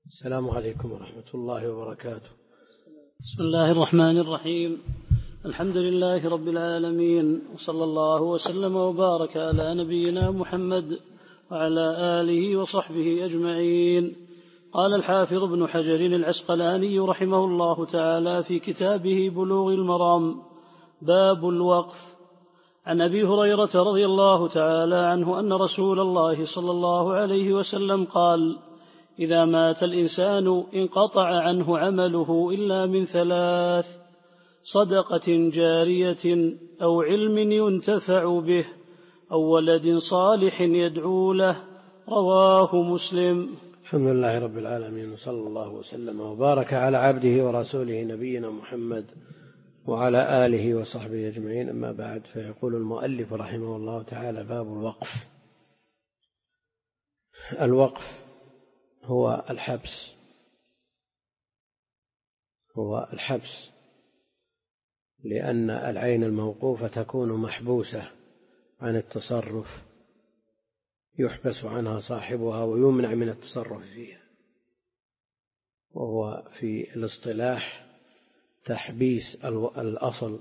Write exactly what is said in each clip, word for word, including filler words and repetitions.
السلام عليكم ورحمة الله وبركاته. بسم الله الرحمن الرحيم. الحمد لله رب العالمين، وصلى الله وسلم وبارك على نبينا محمد وعلى آله وصحبه أجمعين. قال الحافظ ابن حجر العسقلاني رحمه الله تعالى في كتابه بلوغ المرام: باب الوقف. عن أبي هريرة رضي الله تعالى عنه أن رسول الله صلى الله عليه وسلم قال: إذا مات الإنسان انقطع عنه عمله إلا من ثلاث: صدقة جارية أو علم ينتفع به أو ولد صالح يدعو له. رواه مسلم. الحمد لله رب العالمين، وصلى الله وسلم وبارك على عبده ورسوله نبينا محمد وعلى آله وصحبه أجمعين. أما بعد، فيقول المؤلف رحمه الله تعالى: باب الوقف. الوقف هو الحبس هو الحبس لأن العين الموقوفة تكون محبوسة عن التصرف، يحبس عنها صاحبها ويمنع من التصرف فيها، وهو في الاصطلاح تحبيس الأصل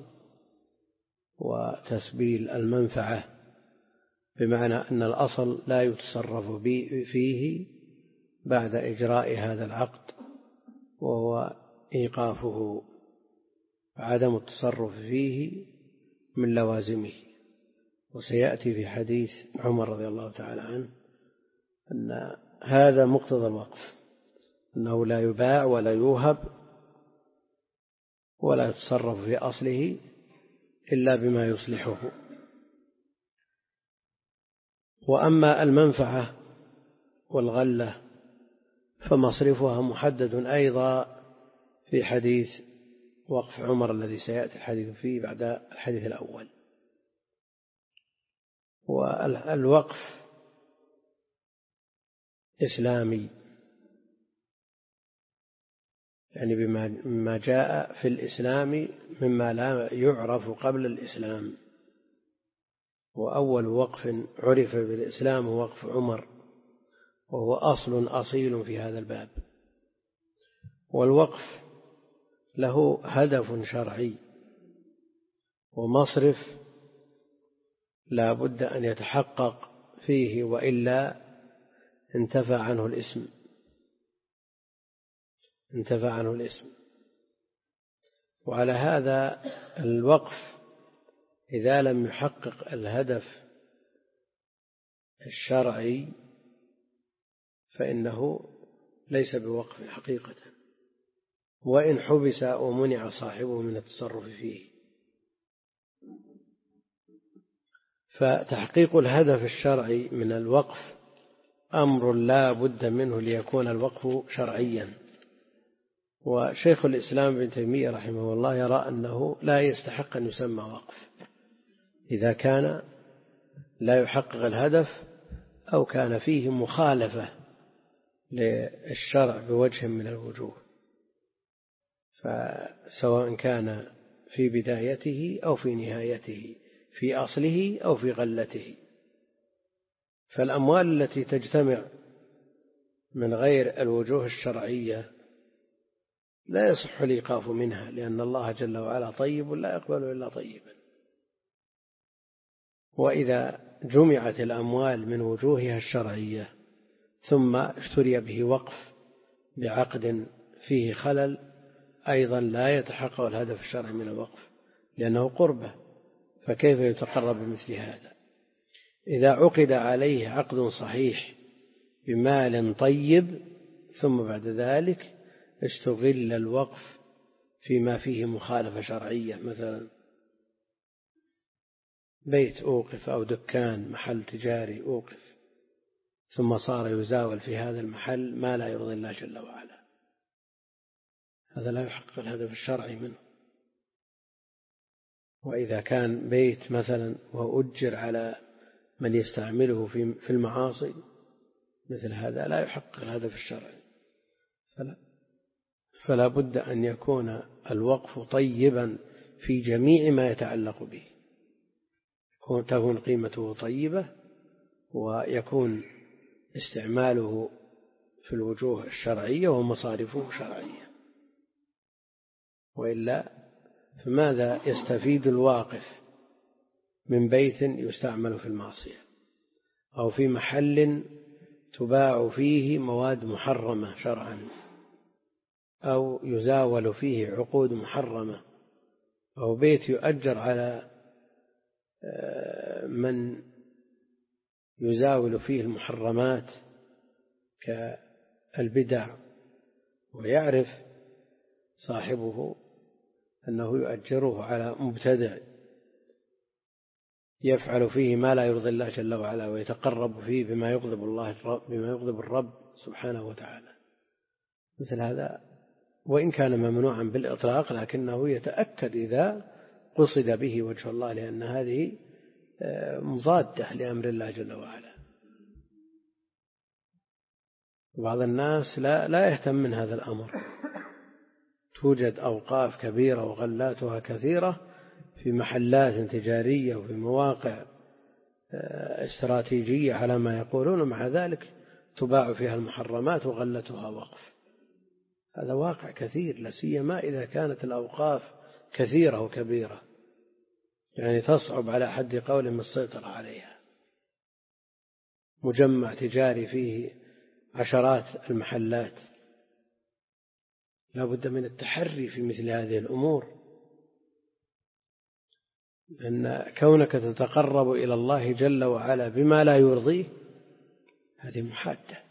وتسبيل المنفعة، بمعنى أن الأصل لا يتصرف فيه بعد إجراء هذا العقد، وهو إيقافه، عدم التصرف فيه من لوازمه. وسيأتي في حديث عمر رضي الله تعالى عنه أن هذا مقتضى الوقف، أنه لا يباع ولا يوهب ولا يتصرف في أصله إلا بما يصلحه. وأما المنفعة والغلة فمصرفها محدد أيضا في حديث وقف عمر الذي سيأتي الحديث فيه بعد الحديث الأول. والوقف إسلامي، يعني بما جاء في الإسلام مما لا يعرف قبل الإسلام. وأول وقف عرف بالإسلام هو وقف عمر، وهو أصل أصيل في هذا الباب. والوقف له هدف شرعي ومصرف لا بد أن يتحقق فيه، وإلا انتفى عنه الاسم انتفى عنه الاسم وعلى هذا الوقف إذا لم يحقق الهدف الشرعي فإنه ليس بوقف حقيقة، وإن حبس ومنع صاحبه من التصرف فيه. فتحقيق الهدف الشرعي من الوقف أمر لا بد منه ليكون الوقف شرعيا. وشيخ الإسلام ابن تيمية رحمه الله يرى أنه لا يستحق أن يسمى وقف إذا كان لا يحقق الهدف أو كان فيه مخالفة للشرع بوجه من الوجوه، فسواء كان في بدايته أو في نهايته، في أصله أو في غلته. فالأموال التي تجتمع من غير الوجوه الشرعية لا يصح الإيقاف منها، لأن الله جل وعلا طيب لا يقبل إلا طيبا. وإذا جمعت الأموال من وجوهها الشرعية ثم اشتري به وقف بعقد فيه خلل، أيضا لا يتحقق الهدف الشرعي من الوقف لأنه قربة، فكيف يتقرب بمثل هذا؟ إذا عقد عليه عقد صحيح بمال طيب ثم بعد ذلك استغل الوقف فيما فيه مخالفة شرعية، مثلا بيت أوقف أو دكان محل تجاري أوقف، ثم صار يزاول في هذا المحل ما لا يرضي الله جل وعلا، هذا لا يحقق الهدف الشرعي منه. وإذا كان بيت مثلا وأجر على من يستعمله في المعاصي، مثل هذا لا يحقق الهدف الشرعي. فلا, فلا بد أن يكون الوقف طيبا في جميع ما يتعلق به، تكون قيمته طيبة، ويكون استعماله في الوجوه الشرعية ومصارفه شرعية، وإلا فماذا يستفيد الواقف من بيت يستعمل في المعصية أو في محل تباع فيه مواد محرمة شرعا أو يزاول فيه عقود محرمة أو بيت يؤجر على من يزاول فيه المحرمات كالبدع، ويعرف صاحبه أنه يؤجره على مبتدع يفعل فيه ما لا يرضي الله جل وعلا ويتقرب فيه بما يغضب الله بما يغضب الرب سبحانه وتعالى. مثل هذا وإن كان ممنوعا بالإطلاق لكنه يتأكد إذا قصد به وجه الله، لأن هذه مضادة لأمر الله جل وعلا. بعض الناس لا لا يهتم من هذا الأمر، توجد أوقاف كبيرة وغلاتها كثيرة في محلات تجارية وفي مواقع استراتيجية على ما يقولون، مع ذلك تباع فيها المحرمات وغلتها وقف. هذا واقع كثير، لا سيما إذا كانت الأوقاف كثيرة وكبيرة، يعني تصعب على حد قولهم السيطرة عليها. مجمع تجاري فيه عشرات المحلات، لا بد من التحري في مثل هذه الأمور، أن كونك تتقرب إلى الله جل وعلا بما لا يرضيه هذه محادة.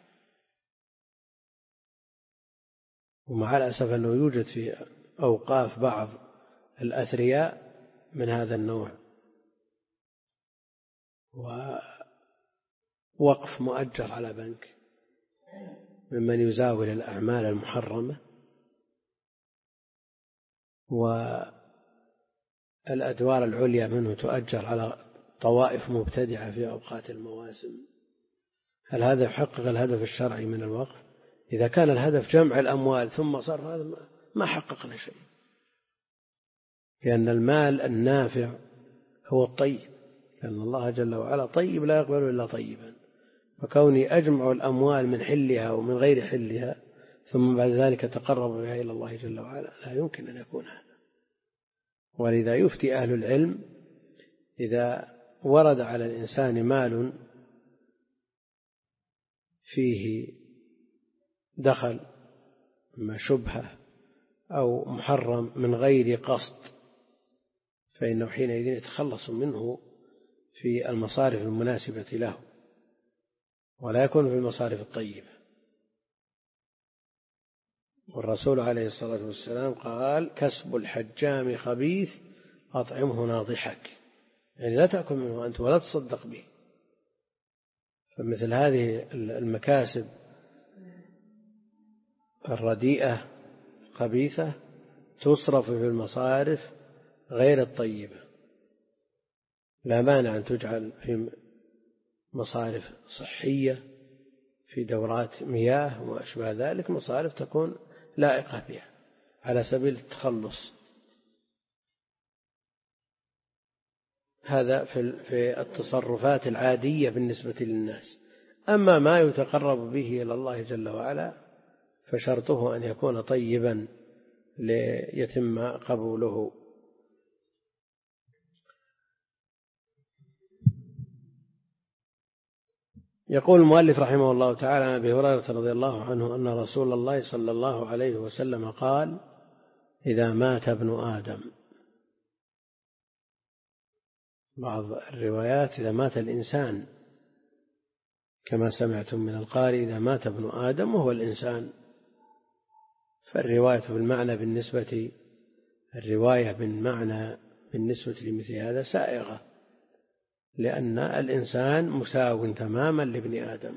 ومع الأسف أنه يوجد في أوقاف بعض الأثرياء من هذا النوع، ووقف مؤجر على بنك ممن يزاول الأعمال المحرمة، والأدوار العليا منه تؤجر على طوائف مبتدعة في أوقات المواسم. هل هذا يحقق الهدف الشرعي من الوقف؟ إذا كان الهدف جمع الأموال ثم صرف هذا ما حققنا شيء، لأن المال النافع هو الطيب، لأن الله جل وعلا طيب لا يقبل إلا طيبا، فكوني أجمع الأموال من حلها ومن غير حلها ثم بعد ذلك تقرب بها إلى الله جل وعلا لا يمكن أن يكون هذا. ولذا يفتي أهل العلم إذا ورد على الإنسان مال فيه دخل ما شبهة أو محرم من غير قصد، فإنه حينئذ يتخلص منه في المصارف المناسبة له، ولا يكون في المصارف الطيبة. والرسول عليه الصلاة والسلام قال: كسب الحجام خبيث أطعمه ناضحك، يعني لا تأكل منه أنت ولا تصدق به. فمثل هذه المكاسب الرديئة خبيثة تصرف في المصارف غير الطيبة، لا مانع أن تجعل في مصارف صحية، في دورات مياه وما أشبه ذلك، مصارف تكون لائقة بها على سبيل التخلص. هذا في التصرفات العادية بالنسبة للناس. أما ما يتقرب به إلى الله جل وعلا فشرطه أن يكون طيبا ليتم قبوله. يقول المؤلف رحمه الله تعالى: عن أبي هريرة رضي الله عنه أن رسول الله صلى الله عليه وسلم قال: إذا مات ابن آدم، بعض الروايات إذا مات الإنسان، كما سمعتم من القارئ إذا مات ابن آدم وهو الإنسان، فالرواية بالمعنى بالنسبة الرواية بالمعنى بالنسبة لمثل هذا سائغة، لأن الإنسان مساو تماما لابن آدم،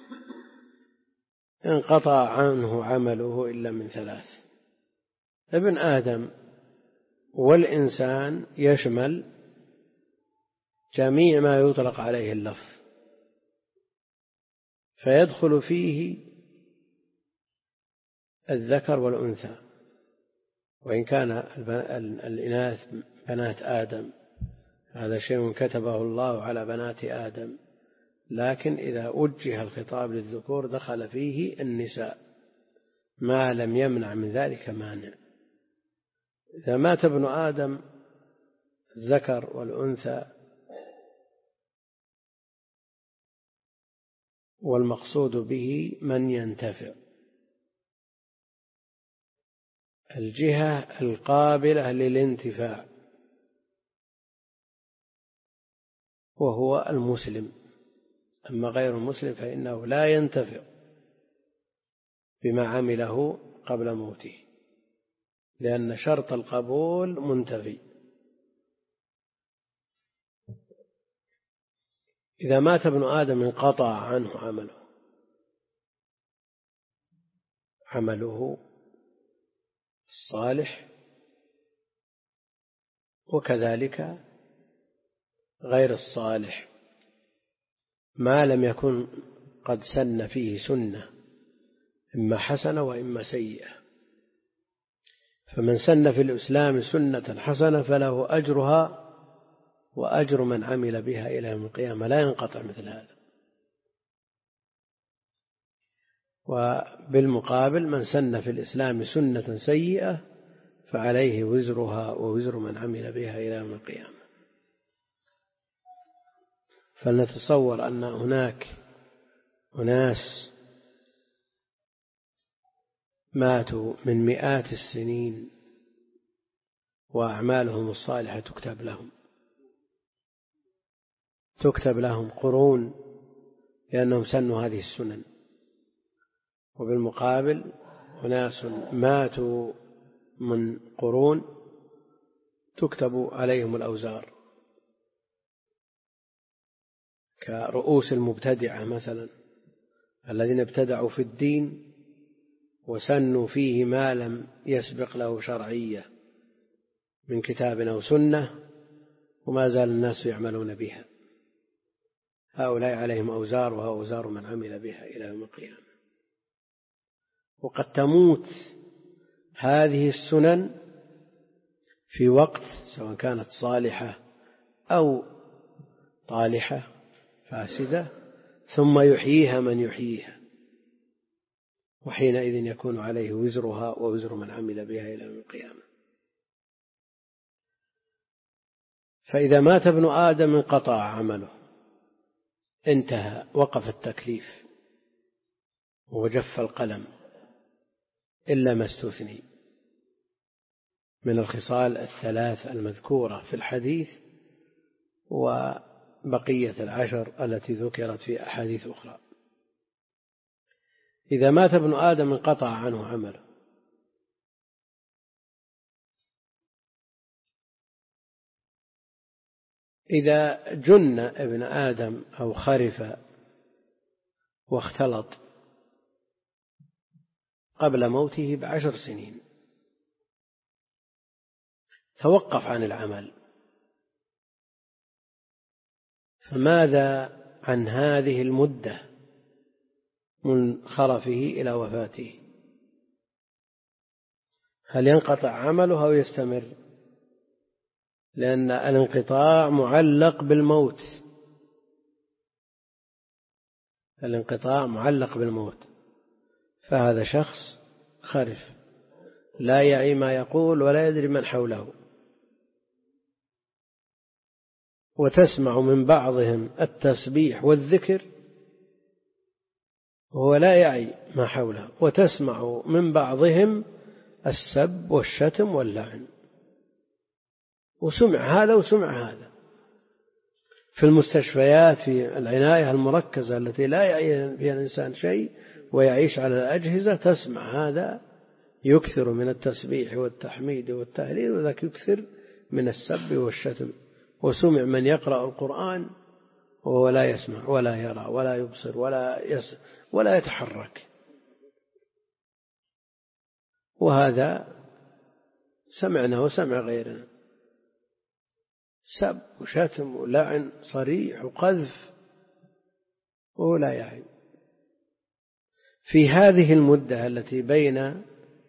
انقطع عنه عمله إلا من ثلاث. ابن آدم والإنسان يشمل جميع ما يطلق عليه اللفظ، فيدخل فيه الذكر والأنثى، وإن كان الإناث بنات آدم، هذا شيء كتبه الله على بنات آدم لكن إذا وجه الخطاب للذكور دخل فيه النساء ما لم يمنع من ذلك مانع. إذا مات ابن آدم الذكر والأنثى والمقصود به من ينتفع، الجهة القابلة للانتفاع وهو المسلم، أما غير المسلم فإنه لا ينتفع بما عمله قبل موته، لأن شرط القبول منتفي. إذا مات ابن آدم انقطع عنه عمله عمله الصالح، وكذلك غير الصالح ما لم يكن قد سن فيه سنة إما حسنة وإما سيئة. فمن سن في الإسلام سنة حسنة فله أجرها وأجر من عمل بها إلى يوم القيامة، لا ينقطع مثل هذا. وبالمقابل من سن في الإسلام سنة سيئة فعليه وزرها ووزر من عمل بها إلى يوم القيامة. فلنتصور أن هناك أناس ماتوا من مئات السنين وأعمالهم الصالحة تكتب لهم تكتب لهم قرون لأنهم سنوا هذه السنن، وبالمقابل أناس ماتوا من قرون تكتب عليهم الأوزار كرؤوس المبتدعة مثلا الذين ابتدعوا في الدين وسنوا فيه ما لم يسبق له شرعية من كتاب أو سنة وما زال الناس يعملون بها، هؤلاء عليهم أوزار وأوزار من عمل بها إلى يوم القيامة. وقد تموت هذه السنن في وقت سواء كانت صالحة أو طالحة فاسدة ثم يحييها من يحييها، وحينئذ يكون عليه وزرها ووزر من عمل بها إلى يوم القيامة. فإذا مات ابن آدم انقطع عمله، انتهى، وقف التكليف وجف القلم إلا ما استثني من الخصال الثلاث المذكورة في الحديث وبقية العشر التي ذكرت في أحاديث أخرى. إذا مات ابن آدم انقطع عنه عمله. إذا جن ابن آدم أو خرف واختلط قبل موته بعشر سنين توقف عن العمل، فماذا عن هذه المدة من خرفه إلى وفاته؟ هل ينقطع عمله أو يستمر؟ لأن الانقطاع معلق بالموت الانقطاع معلق بالموت فهذا شخص خرف لا يعي ما يقول ولا يدري من حوله، وتسمع من بعضهم التسبيح والذكر وهو لا يعي ما حوله، وتسمع من بعضهم السب والشتم واللعن، وسمع هذا وسمع هذا في المستشفيات في العناية المركزة التي لا يعي فيها الإنسان شيء ويعيش على الأجهزة، تسمع هذا يكثر من التسبيح والتحميد والتهليل وذاك يكثر من السب والشتم، وسمع من يقرأ القرآن وهو لا يسمع ولا يرى ولا يبصر ولا يس ولا يتحرك، وهذا سمعنا وسمع غيرنا، سب وشتم ولعن صريح وقذف وهو لا يعي. في هذه المدة التي بين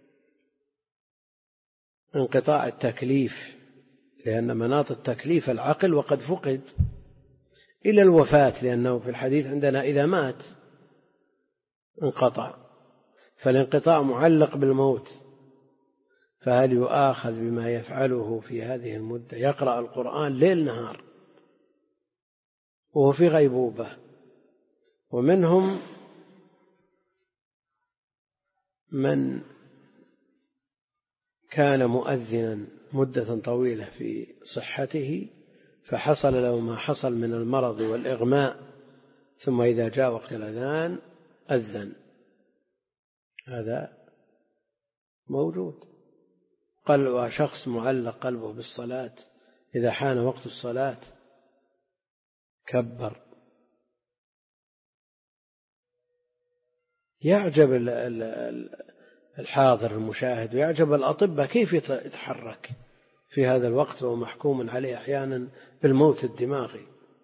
انقطاع التكليف، لأن مناط التكليف العقل وقد فقد، إلى الوفاة، لأنه في الحديث عندنا إذا مات انقطع، فالانقطاع معلق بالموت. فهل يؤاخذ بما يفعله في هذه المدة؟ يقرأ القرآن ليل نهار وهو في غيبوبة. ومنهم من كان مؤذنا مدة طويلة في صحته فحصل له ما حصل من المرض والإغماء، ثم إذا جاء وقت الأذان أذن. هذا موجود. قلب شخص معلق قلبه بالصلاة، إذا حان وقت الصلاة كبر. يعجب الحاضر المشاهد ويعجب الأطباء كيف يتحرك في هذا الوقت وهو محكوم عليه أحيانا بالموت الدماغي.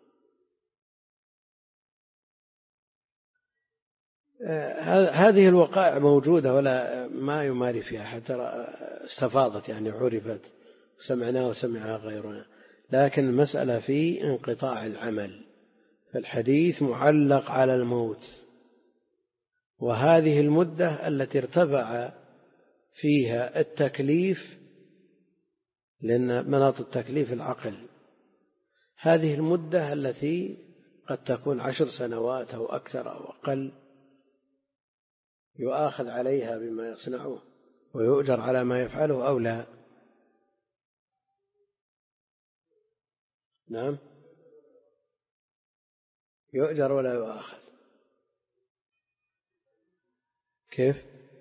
هذه الوقائع موجودة ولا ما يماري فيها، حتى استفاضت يعني عرفت سمعناه وسمعها غيرنا. لكن المسألة في انقطاع العمل، فالحديث معلق على الموت، وهذه المدة التي ارتفع فيها التكليف، لأن مناط التكليف العقل، هذه المدة التي قد تكون عشر سنوات أو أكثر أو أقل، يؤاخذ عليها بما يصنعه ويؤجر على ما يفعله أو لا؟ نعم، يؤجر ولا يؤاخذ. كيف؟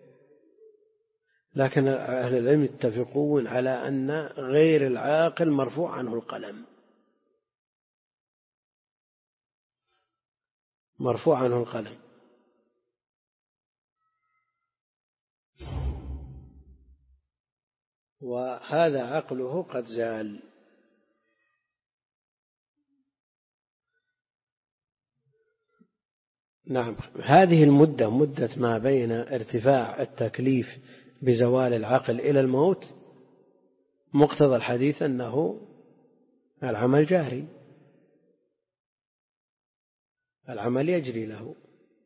لكن أهل العلم يتفقون على أن غير العاقل مرفوع عنه القلم، مرفوع عنه القلم. وهذا عقله قد زال. نعم، هذه المدة مدة ما بين ارتفاع التكليف بزوال العقل إلى الموت، مقتضى الحديث أنه العمل جاري، العمل يجري له،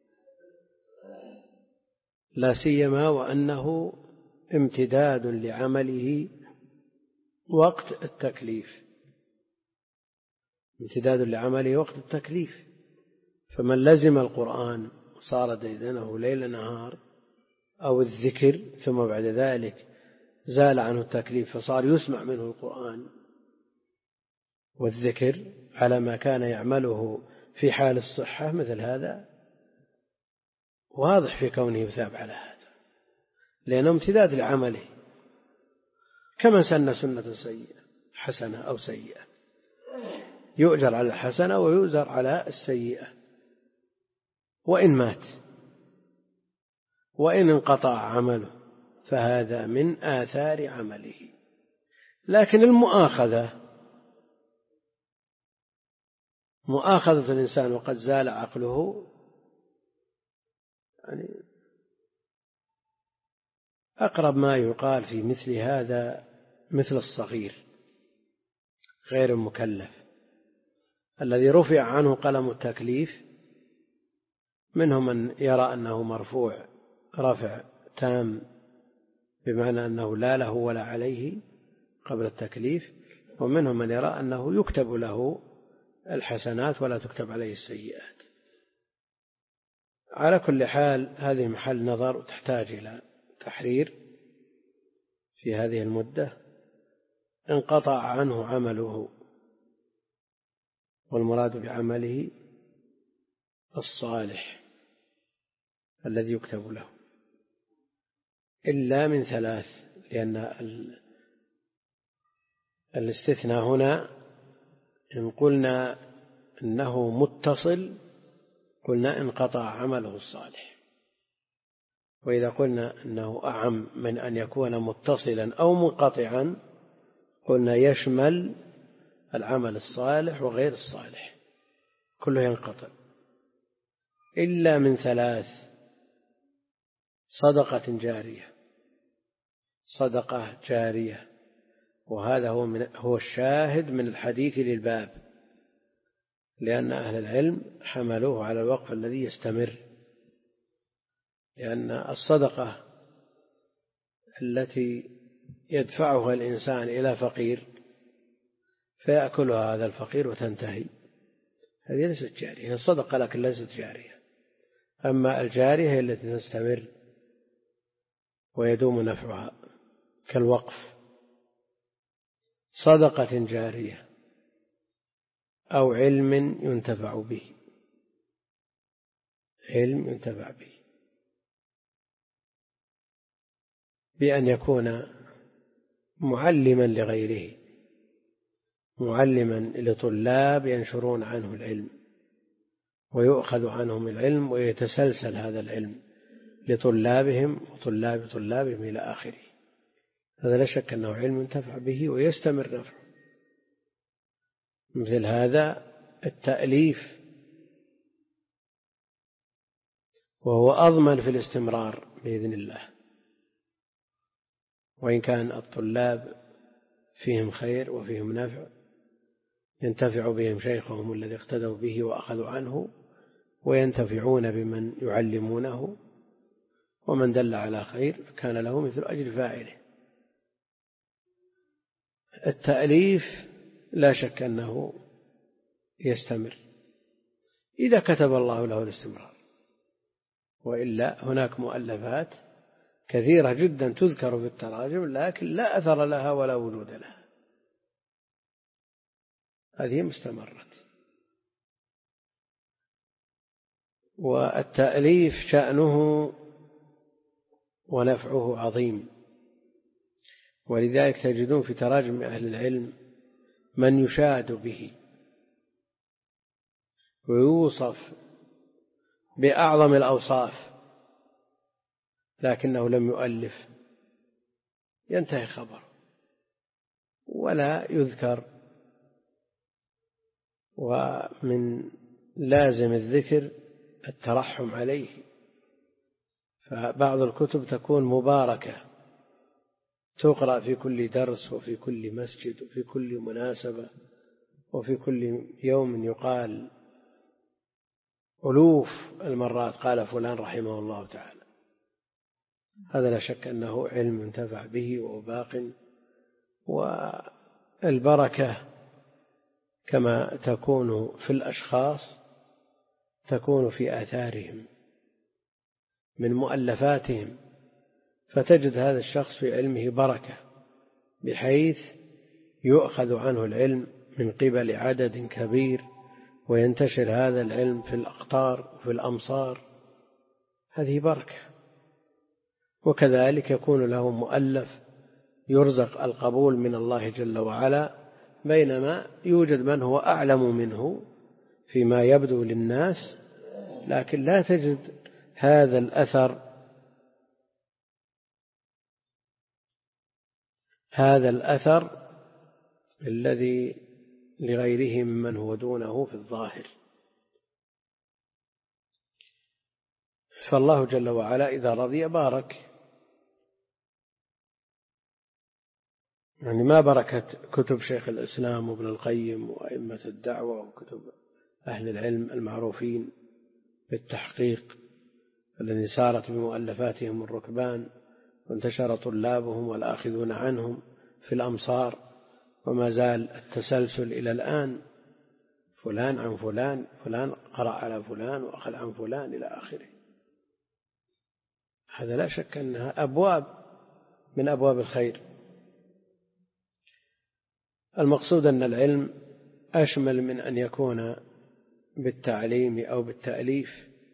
لا سيما وأنه امتداد لعمله وقت التكليف، امتداد لعمله وقت التكليف. فمن لزم القرآن وصار ديدنه ليل نهار، أو الذكر، ثم بعد ذلك زال عنه التكليف فصار يسمع منه القرآن والذكر على ما كان يعمله في حال الصحة، مثل هذا واضح في كونه يثاب على هذا، لأنه امتداد لعمله، كمن سن سنة سيئة حسنة أو سيئة، يؤجر على الحسنة ويؤجر على السيئة، وإن مات وإن انقطع عمله فهذا من آثار عمله. لكن المؤاخذة، مؤاخذة الإنسان وقد زال عقله، يعني أقرب ما يقال في مثل هذا مثل الصغير غير المكلف الذي رفع عنه قلم التكليف. منهم من يرى أنه مرفوع رفع تام، بمعنى أنه لا له ولا عليه قبل التكليف، ومنهم من يرى أنه يكتب له الحسنات ولا تكتب عليه السيئات. على كل حال هذه محل نظر وتحتاج إلى تحرير في هذه المدة. انقطع عنه عمله، والمراد بعمله الصالح الذي يكتب له، إلا من ثلاث، لأن الاستثناء هنا إن قلنا إنه متصل قلنا انقطع عمله الصالح، وإذا قلنا إنه أعم من أن يكون متصلا أو منقطعا قلنا يشمل العمل الصالح وغير الصالح، كله ينقطع. إلا من ثلاث: صدقة جارية، صدقة جارية، وهذا هو من هو الشاهد من الحديث للباب، لأن أهل العلم حملوه على الوقف الذي يستمر، لأن الصدقة التي يدفعها الإنسان إلى فقير فيأكلها هذا الفقير وتنتهي، هذه ليست جارية، هي صدقة لكن ليست جارية. أما الجارية هي التي تستمر ويدوم نفعها كالوقف، صدقة جارية أو علم ينتفع به، علم ينتفع به بأن يكون معلما لغيره، معلما لطلاب ينشرون عنه العلم ويؤخذ عنهم العلم ويتسلسل هذا العلم لطلابهم وطلاب طلابهم إلى آخره. هذا لا شك أنه علم ينتفع به ويستمر نفعه. مثل هذا التأليف، وهو أضمن في الاستمرار بإذن الله، وإن كان الطلاب فيهم خير وفيهم نفع ينتفع بهم شيخهم الذي اقتدوا به وأخذوا عنه، وينتفعون بمن يعلمونه، ومن دل على خير كان له مثل أجر فاعله. التأليف لا شك أنه يستمر إذا كتب الله له الاستمرار، وإلا هناك مؤلفات كثيرة جدا تذكر في التراجم لكن لا أثر لها ولا وجود لها، هذه مستمرت. والتأليف شأنه ونفعه عظيم، ولذلك تجدون في تراجم أهل العلم من يشاد به ويوصف بأعظم الأوصاف لكنه لم يؤلف، ينتهي خبر ولا يذكر. ومن لازم الذكر الترحم عليه، فبعض الكتب تكون مباركة تقرأ في كل درس وفي كل مسجد وفي كل مناسبة وفي كل يوم يقال ألوف المرات قال فلان رحمه الله تعالى. هذا لا شك أنه علم ينتفع به وباق. والبركة كما تكون في الأشخاص تكون في آثارهم من مؤلفاتهم، فتجد هذا الشخص في علمه بركة بحيث يؤخذ عنه العلم من قبل عدد كبير، وينتشر هذا العلم في الأقطار وفي الأمصار، هذه بركة. وكذلك يكون له مؤلف يرزق القبول من الله جل وعلا، بينما يوجد من هو أعلم منه فيما يبدو للناس لكن لا تجد هذا الأثر هذا الأثر الذي لغيرهم من هو دونه في الظاهر. فالله جل وعلا إذا رضي بارك، يعني ما بركت كتب شيخ الإسلام وابن القيم وأئمة الدعوة وكتب أهل العلم المعروفين بالتحقيق الذي سارت بمؤلفاتهم الركبان وانتشر طلابهم والآخذون عنهم في الأمصار، وما زال التسلسل إلى الآن، فلان عن فلان، فلان قرأ على فلان وأخذ عن فلان إلى آخره. هذا لا شك أنها أبواب من أبواب الخير. المقصود أن العلم أشمل من أن يكون بالتعليم أو بالتأليف،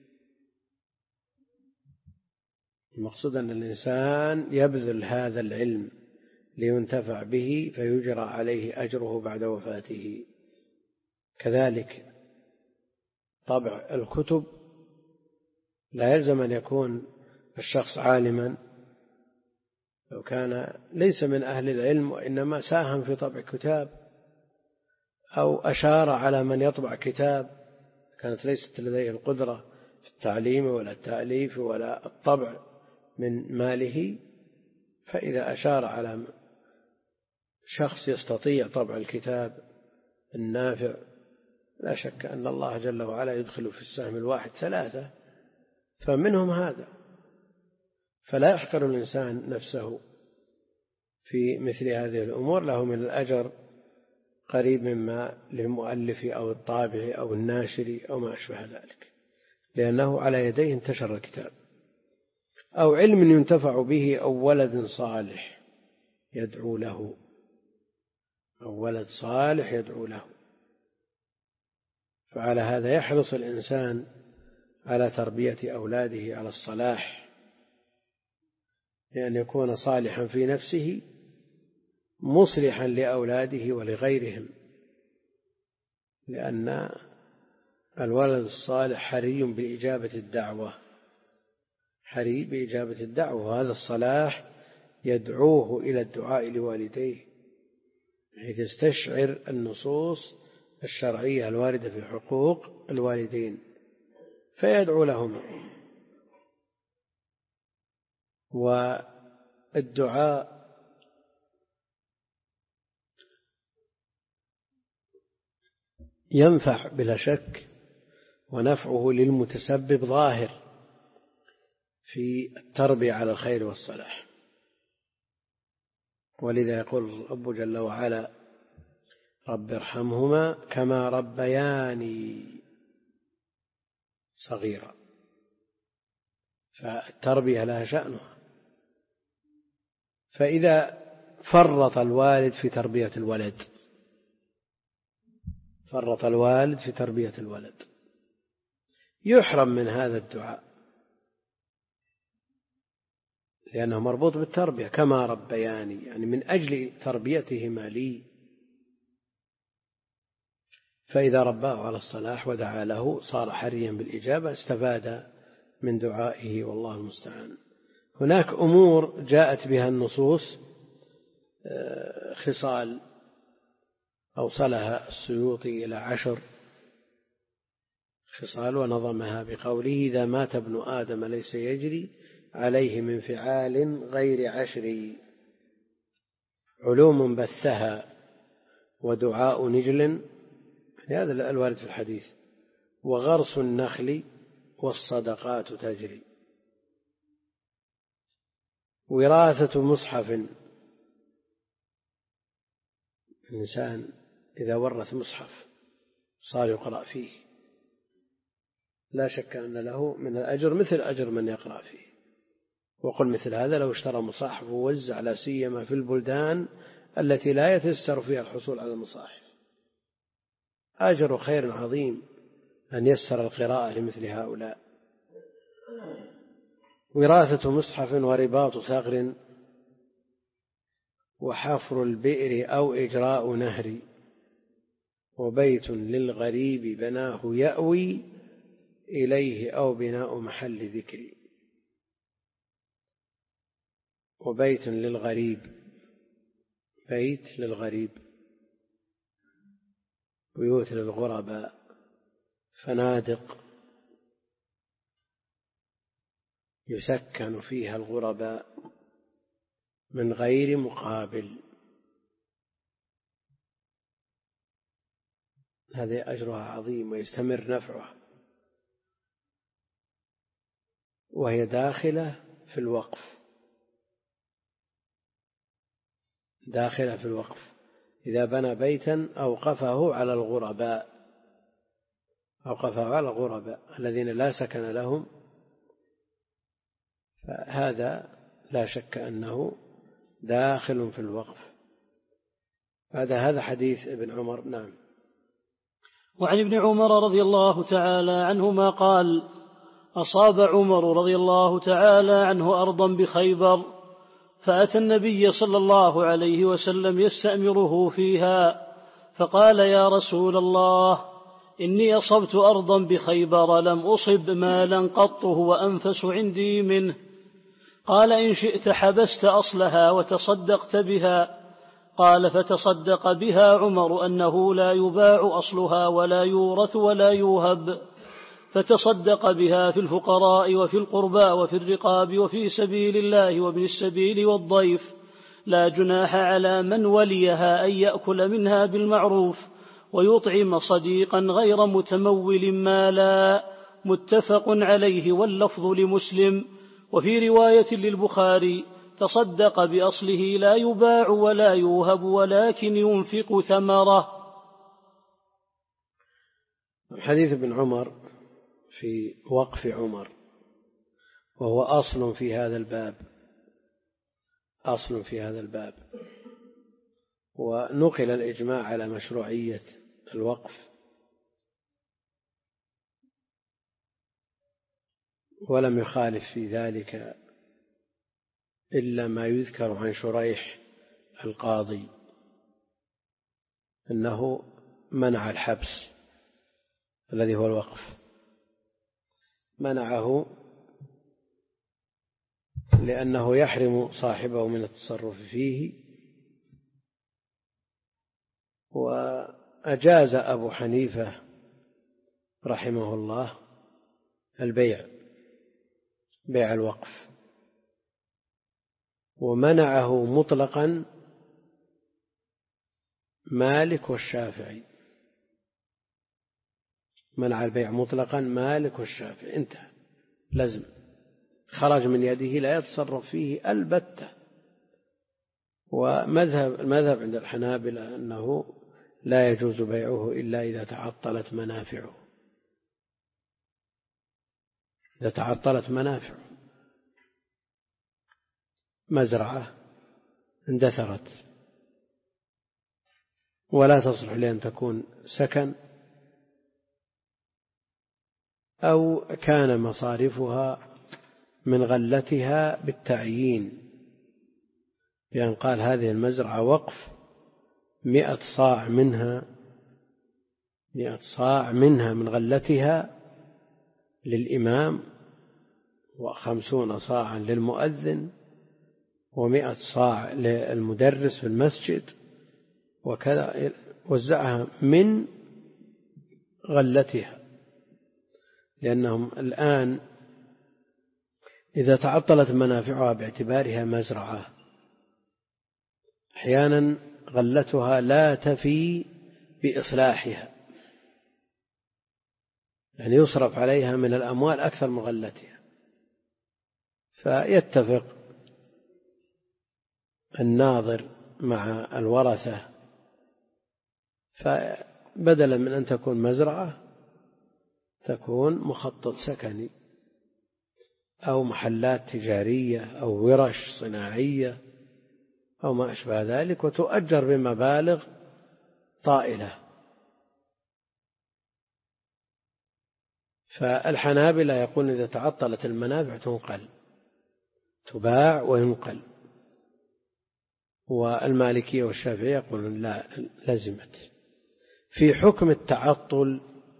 المقصود أن الإنسان يبذل هذا العلم لينتفع به فيجرى عليه أجره بعد وفاته. كذلك طبع الكتب لا يلزم أن يكون الشخص عالما، لو كان ليس من أهل العلم وإنما ساهم في طبع كتاب أو أشار على من يطبع كتاب كانت ليست لديه القدرة في التعليم ولا التأليف ولا الطبع من ماله، فإذا أشار على شخص يستطيع طبع الكتاب النافع لا شك أن الله جل وعلا يدخل في السهم الواحد ثلاثة، فمنهم هذا، فلا يحقر الإنسان نفسه في مثل هذه الأمور، له من الأجر قريب مما للمؤلف أو الطابع أو الناشر أو ما أشبه ذلك، لأنه على يديه انتشر الكتاب. أو علم ينتفع به أو ولد صالح يدعو له، أو ولد صالح يدعو له. فعلى هذا يحرص الإنسان على تربية أولاده على الصلاح، لأن يكون صالحا في نفسه مصلحا لأولاده ولغيرهم، لأن الولد الصالح حري بإجابة الدعوة، حري بإجابة الدعوة، وهذا الصلاح يدعوه إلى الدعاء لوالديه، حيث يستشعر النصوص الشرعية الواردة في حقوق الوالدين فيدعو لهما. والدعاء ينفع بلا شك، ونفعه للمتسبب ظاهر في التربية على الخير والصلاح. ولذا يقول الرب جل وعلا: رب ارحمهما كما ربياني صغيرا. فالتربية لها شأنها. فإذا فرط الوالد في تربية الولد فرط الوالد في تربية الولد يحرم من هذا الدعاء، لأنه مربوط بالتربية، كما ربياني، يعني من أجل تربيتهما لي. فإذا رباه على الصلاح ودعا له صار حريا بالإجابة، استفاد من دعائه، والله المستعان. هناك أمور جاءت بها النصوص، خصال أوصلها السيوطي إلى عشر خصال ونظمها بقوله: إذا مات ابن آدم ليس يجري عليه من فعال غير عشر، علوم بثها ودعاء نجل، هذا الوارد في الحديث، وغرس النخل والصدقات تجري، وراثة مصحف، الإنسان إذا ورث مصحف صار يقرأ فيه، لا شك أن له من الأجر مثل أجر من يقرأ فيه. وقل مثل هذا لو اشترى مصاحف ووزع، لا سيما في البلدان التي لا يتيسر فيها الحصول على المصاحف، أجر خير عظيم أن يسر القراءة لمثل هؤلاء. وراثة مصحف ورباط ثغر، وحفر البئر أو إجراء نهر، وبيت للغريب بناه يأوي إليه أو بناء محل ذكر. وبيت للغريب، بيت للغريب، بيوت للغرباء، فنادق يسكن فيها الغرباء من غير مقابل، هذه أجرها عظيم ويستمر نفعها، وهي داخلة في الوقف، داخلة في الوقف. إذا بنى بيتا أوقفه على الغرباء، أوقفه على الغرباء الذين لا سكن لهم، فهذا لا شك أنه داخل في الوقف. هذا هذا حديث ابن عمر. نعم. وعن ابن عمر رضي الله تعالى عنهما قال: أصاب عمر رضي الله تعالى عنه أرضا بخيبر، فأتى النبي صلى الله عليه وسلم يستأمره فيها، فقال: يا رسول الله، إني أصبت أرضا بخيبر لم أصب مالا قط هو أنفس عندي منه. قال: إن شئت حبست أصلها وتصدقت بها. قال: فتصدق بها عمر أنه لا يباع أصلها ولا يورث ولا يوهب، فتصدق بها في الفقراء وفي القربى وفي الرقاب وفي سبيل الله وابن السبيل والضيف، لا جناح على من وليها أن يأكل منها بالمعروف، ويطعم صديقا غير متمول مالا. متفق عليه واللفظ لمسلم. وفي رواية للبخاري: تصدق بأصله لا يباع ولا يوهب ولكن ينفق ثمره. حديث ابن عمر في وقف عمر، وهو أصل في هذا الباب، أصل في هذا الباب. ونقل الإجماع على مشروعية الوقف، ولم يخالف في ذلك إلا ما يذكر عن شريح القاضي أنه منع الحبس الذي هو الوقف، منعه لأنه يحرم صاحبه من التصرف فيه. وأجاز أبو حنيفة رحمه الله البيع، بيع الوقف، ومنعه مطلقا مالك والشافعي، منع البيع مطلقا مالك والشافعي، انتهى، لازم، خرج من يده لا يتصرف فيه البتة. ومذهب المذهب عند الحنابلة أنه لا يجوز بيعه إلا إذا تعطلت منافعه، إذا تعطلت منافعه، مزرعة اندثرت ولا تصلح لأن تكون سكن، أو كان مصارفها من غلتها بالتعيين، بأن قال هذه المزرعة وقف مئة صاع منها مئة صاع منها من غلتها للإمام، وخمسون صاعا للمؤذن، ومئة صاع للمدرس في المسجد، وكذا وزعها من غلتها. لأنهم الآن إذا تعطلت منافعها باعتبارها مزرعة، أحيانا غلتها لا تفي بإصلاحها، يعني يصرف عليها من الأموال أكثر من غلتها، فيتفق الناظر مع الورثة، فبدلا من أن تكون مزرعة تكون مخطط سكني أو محلات تجارية أو ورش صناعية أو ما أشبه ذلك، وتؤجر بمبالغ طائلة. فالحنابلة يقول إذا تعطلت المنافع تنقل، تباع وينقل، والمالكية والشافعية يقولون لا، لزمت. في حكم التعطل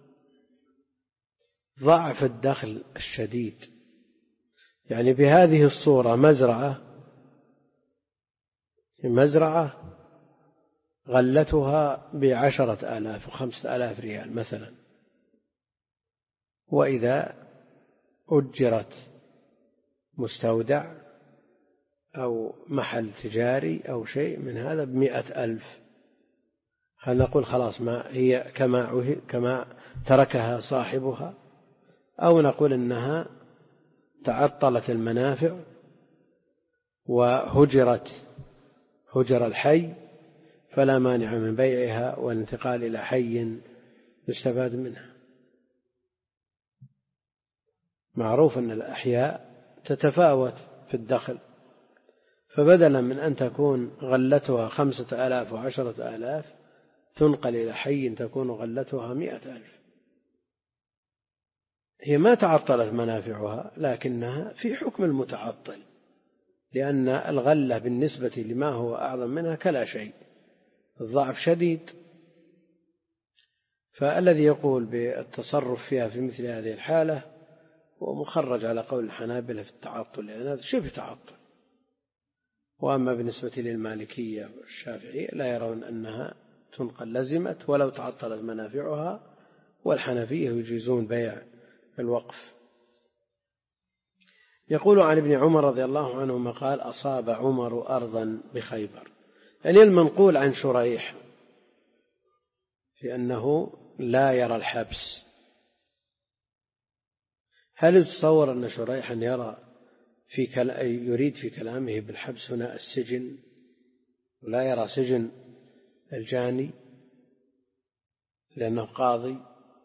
ضعف الدخل الشديد، يعني بهذه الصورة مزرعة مزرعة غلتها بعشرة آلاف وخمسة آلاف ريال مثلا، وإذا أجرت مستودع أو محل تجاري أو شيء من هذا بمئة ألف، هل نقول خلاص ما هي كما, كما تركها صاحبها، أو نقول إنها تعطلت المنافع وهجرت هجر الحي، فلا مانع من بيعها والانتقال إلى حي يستفاد منها. معروف أن الأحياء تتفاوت في الدخل، فبدلا من أن تكون غلتها خمسة آلاف وعشرة آلاف تنقل إلى حي تكون غلتها مئة ألف. هي ما تعطلت منافعها لكنها في حكم المتعطل، لأن الغلة بالنسبة لما هو أعظم منها كلا شيء، الضعف شديد. فالذي يقول بالتصرف فيها في مثل هذه الحالة هو مخرج على قول الحنابلة في التعطل، لأن هذا شبه تعطل. وأما بالنسبة للمالكية والشافعية لا يرون أنها تنقل، لزمت ولو تعطلت منافعها، والحنفية يجيزون بيع الوقف. يقول عن ابن عمر رضي الله عنهما قال أصاب عمر أرضا بخيبر، يعني المنقول عن شريح لأنه لا يرى الحبس. هل يتصور أن شريحا يرى في كل... يريد في كلامه بالحبس هنا السجن ولا يرى سجن الجاني لأنه قاضي؟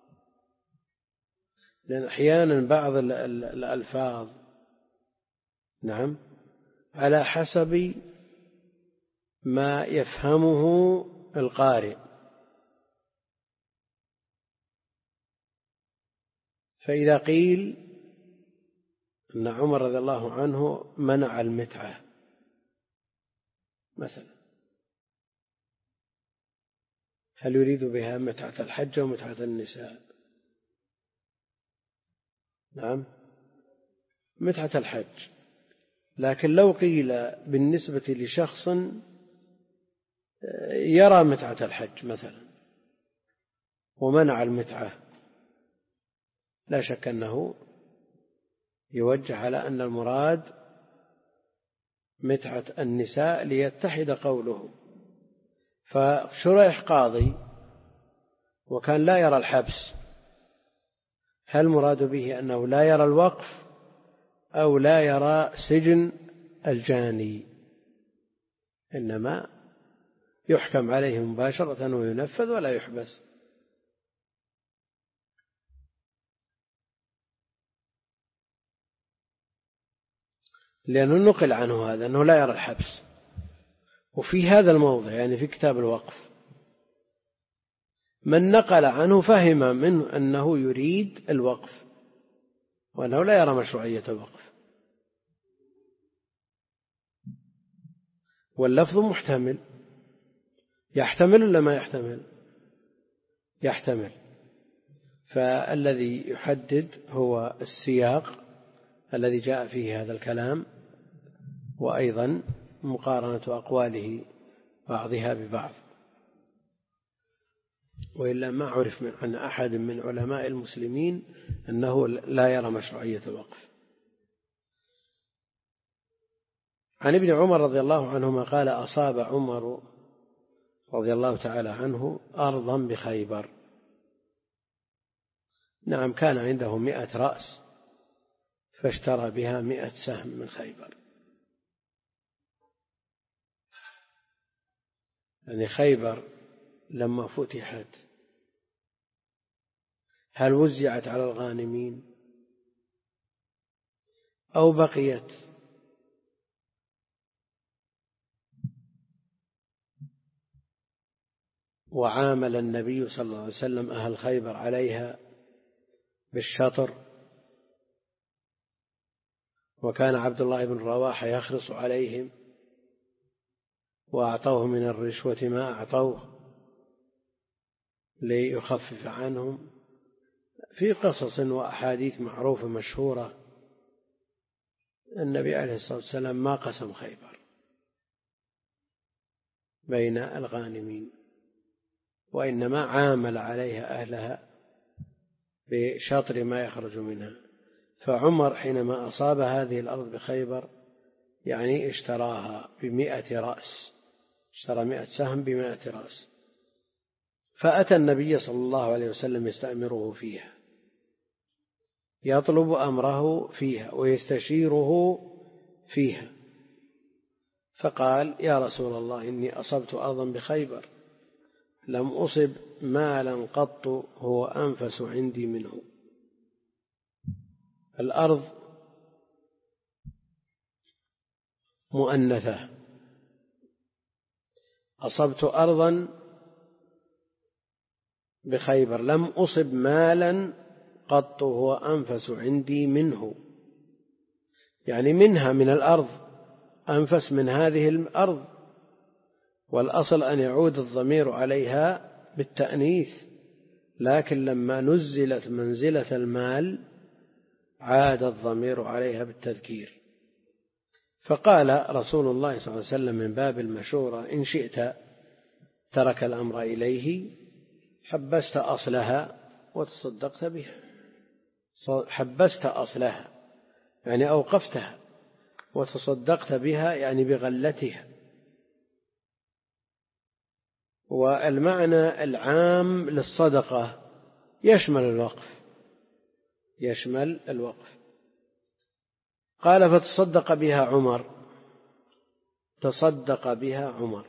لأن أحيانا بعض الألفاظ نعم على حسب ما يفهمه القارئ، فإذا قيل أن عمر رضي الله عنه منع المتعة مثلا، هل يريد بها متعة الحج ومتعة النساء؟ نعم متعة الحج. لكن لو قيل بالنسبة لشخص يرى متعة الحج مثلا ومنع المتعة، لا شك أنه يوجه على أن المراد متعة النساء ليتحد قوله. فشريح قاضي وكان لا يرى الحبس، هل مراد به أنه لا يرى الوقف أو لا يرى سجن الجاني؟ إنما يحكم عليه مباشرة وينفذ ولا يحبس. لأنه نقل عنه هذا أنه لا يرى الحبس. وفي هذا الموضع يعني في كتاب الوقف من نقل عنه فهم منه أنه يريد الوقف وأنه لا يرى مشروعية الوقف، واللفظ محتمل. يحتمل ولا ما يحتمل؟ يحتمل. فالذي يحدد هو السياق الذي جاء فيه هذا الكلام، وأيضا مقارنة أقواله بعضها ببعض، وإلا ما عرف عن أحد من علماء المسلمين أنه لا يرى مشروعية الوقف. عن ابن عمر رضي الله عنهما قال أصاب عمر رضي الله تعالى عنه أرضا بخيبر. نعم كان عنده مئة رأس فاشترى بها مئة سهم من خيبر. يعني خيبر لما فتحت هل وزعت على الغانمين أو بقيت؟ وعامل النبي صلى الله عليه وسلم أهل خيبر عليها بالشطر، وكان عبد الله بن رواحة يخرص عليهم وأعطوه من الرشوة ما أعطوه ليخفف عنهم. في قصص وأحاديث معروفة مشهورة النبي عليه الصلاة والسلام ما قسم خيبر بين الغانمين، وإنما عامل عليها أهلها بشطر ما يخرج منها. فعمر حينما أصاب هذه الأرض بخيبر يعني اشتراها بمئة رأس، اشترى مئة سهم بمئة رأس. فأتى النبي صلى الله عليه وسلم يستأمره فيها، يطلب أمره فيها ويستشيره فيها، فقال يا رسول الله إني أصبت أرضا بخيبر لم أصب مالا قط هو أنفس عندي منه. الأرض مؤنثة، أصبت أرضا بخيبر لم أصب مالا قط هو أنفس عندي منه، يعني منها من الأرض أنفس من هذه الأرض. والأصل أن يعود الضمير عليها بالتأنيث، لكن لما نزلت منزلة المال عاد الضمير عليها بالتذكير. فقال رسول الله صلى الله عليه وسلم من باب المشورة إن شئت ترك الأمر إليه حبست أصلها وتصدقت بها. حبست أصلها يعني أوقفتها، وتصدقت بها يعني بغلتها. والمعنى العام للصدقة يشمل الوقف يشمل الوقف قال فتصدق بها عمر تصدق بها عمر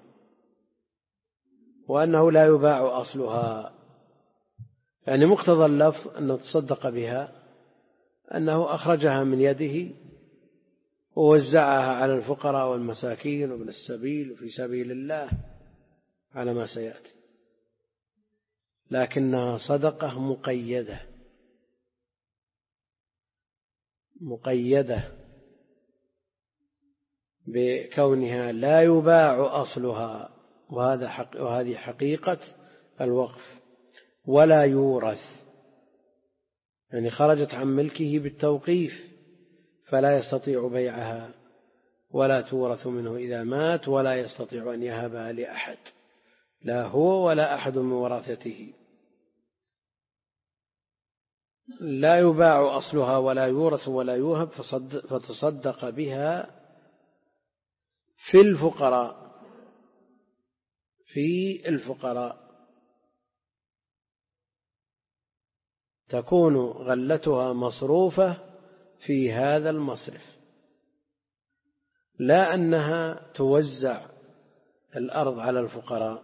وأنه لا يباع أصلها، يعني مقتضى اللفظ أنه تصدق بها أنه أخرجها من يده ووزعها على الفقراء والمساكين وابن السبيل وفي سبيل الله على ما سيأتي، لكنها صدقة مقيدة مقيدة بكونها لا يباع أصلها، وهذا حق وهذه حقيقة الوقف، ولا يورث، يعني خرجت عن ملكه بالتوقيف فلا يستطيع بيعها ولا تورث منه إذا مات، ولا يستطيع أن يهبها لأحد، لا هو ولا أحد من ورثته. لا يباع أصلها ولا يورث ولا يوهب، فتصدق بها في الفقراء في الفقراء تكون غلتها مصروفة في هذا المصرف، لا أنها توزع الأرض على الفقراء،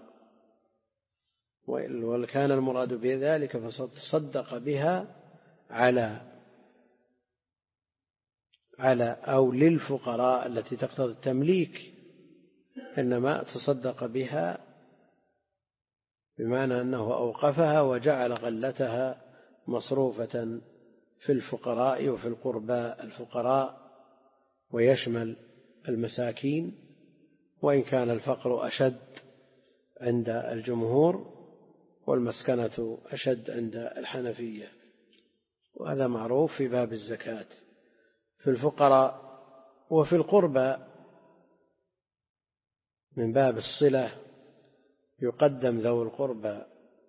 وكان المراد بذلك فتصدق بها على على أو للفقراء التي تقتضي التمليك، إنما تصدق بها بمعنى أنه أوقفها وجعل غلتها مصروفة في الفقراء وفي القربى الفقراء، ويشمل المساكين، وإن كان الفقر أشد عند الجمهور والمسكنة أشد عند الحنفية، وهذا معروف في باب الزكاة في الفقراء. وفي القربى من باب الصلة يقدم ذو القربى،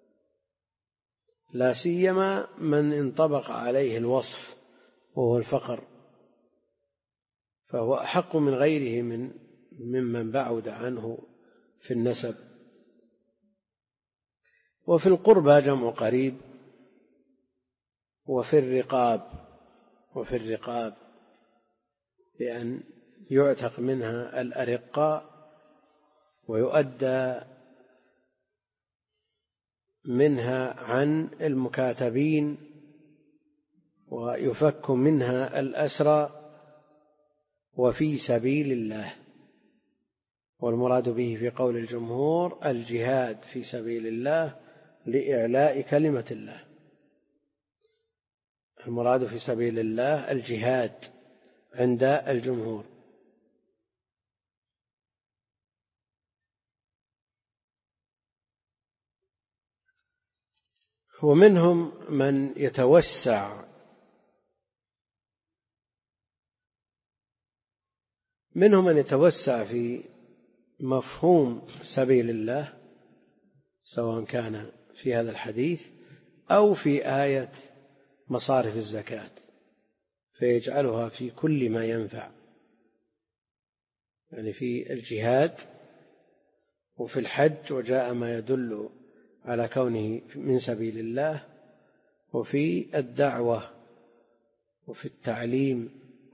لا سيما من انطبق عليه الوصف وهو الفقر، فهو أحق من غيره من ممن بعد عنه في النسب. وفي القربى جمع قريب. وفي الرقاب وفي الرقاب بأن يعتق منها الأرقاء ويؤدى منها عن المكاتبين ويفك منها الأسرى، وفي سبيل الله، والمراد به في قول الجمهور الجهاد في سبيل الله لإعلاء كلمة الله، المراد في سبيل الله الجهاد عند الجمهور. ومنهم من يتوسع منهم من يتوسع في مفهوم سبيل الله، سواء كان في هذا الحديث أو في آية مصارف الزكاة، فيجعلها في كل ما ينفع، يعني في الجهاد وفي الحج وجاء ما يدل على كونه من سبيل الله، وفي الدعوة وفي التعليم،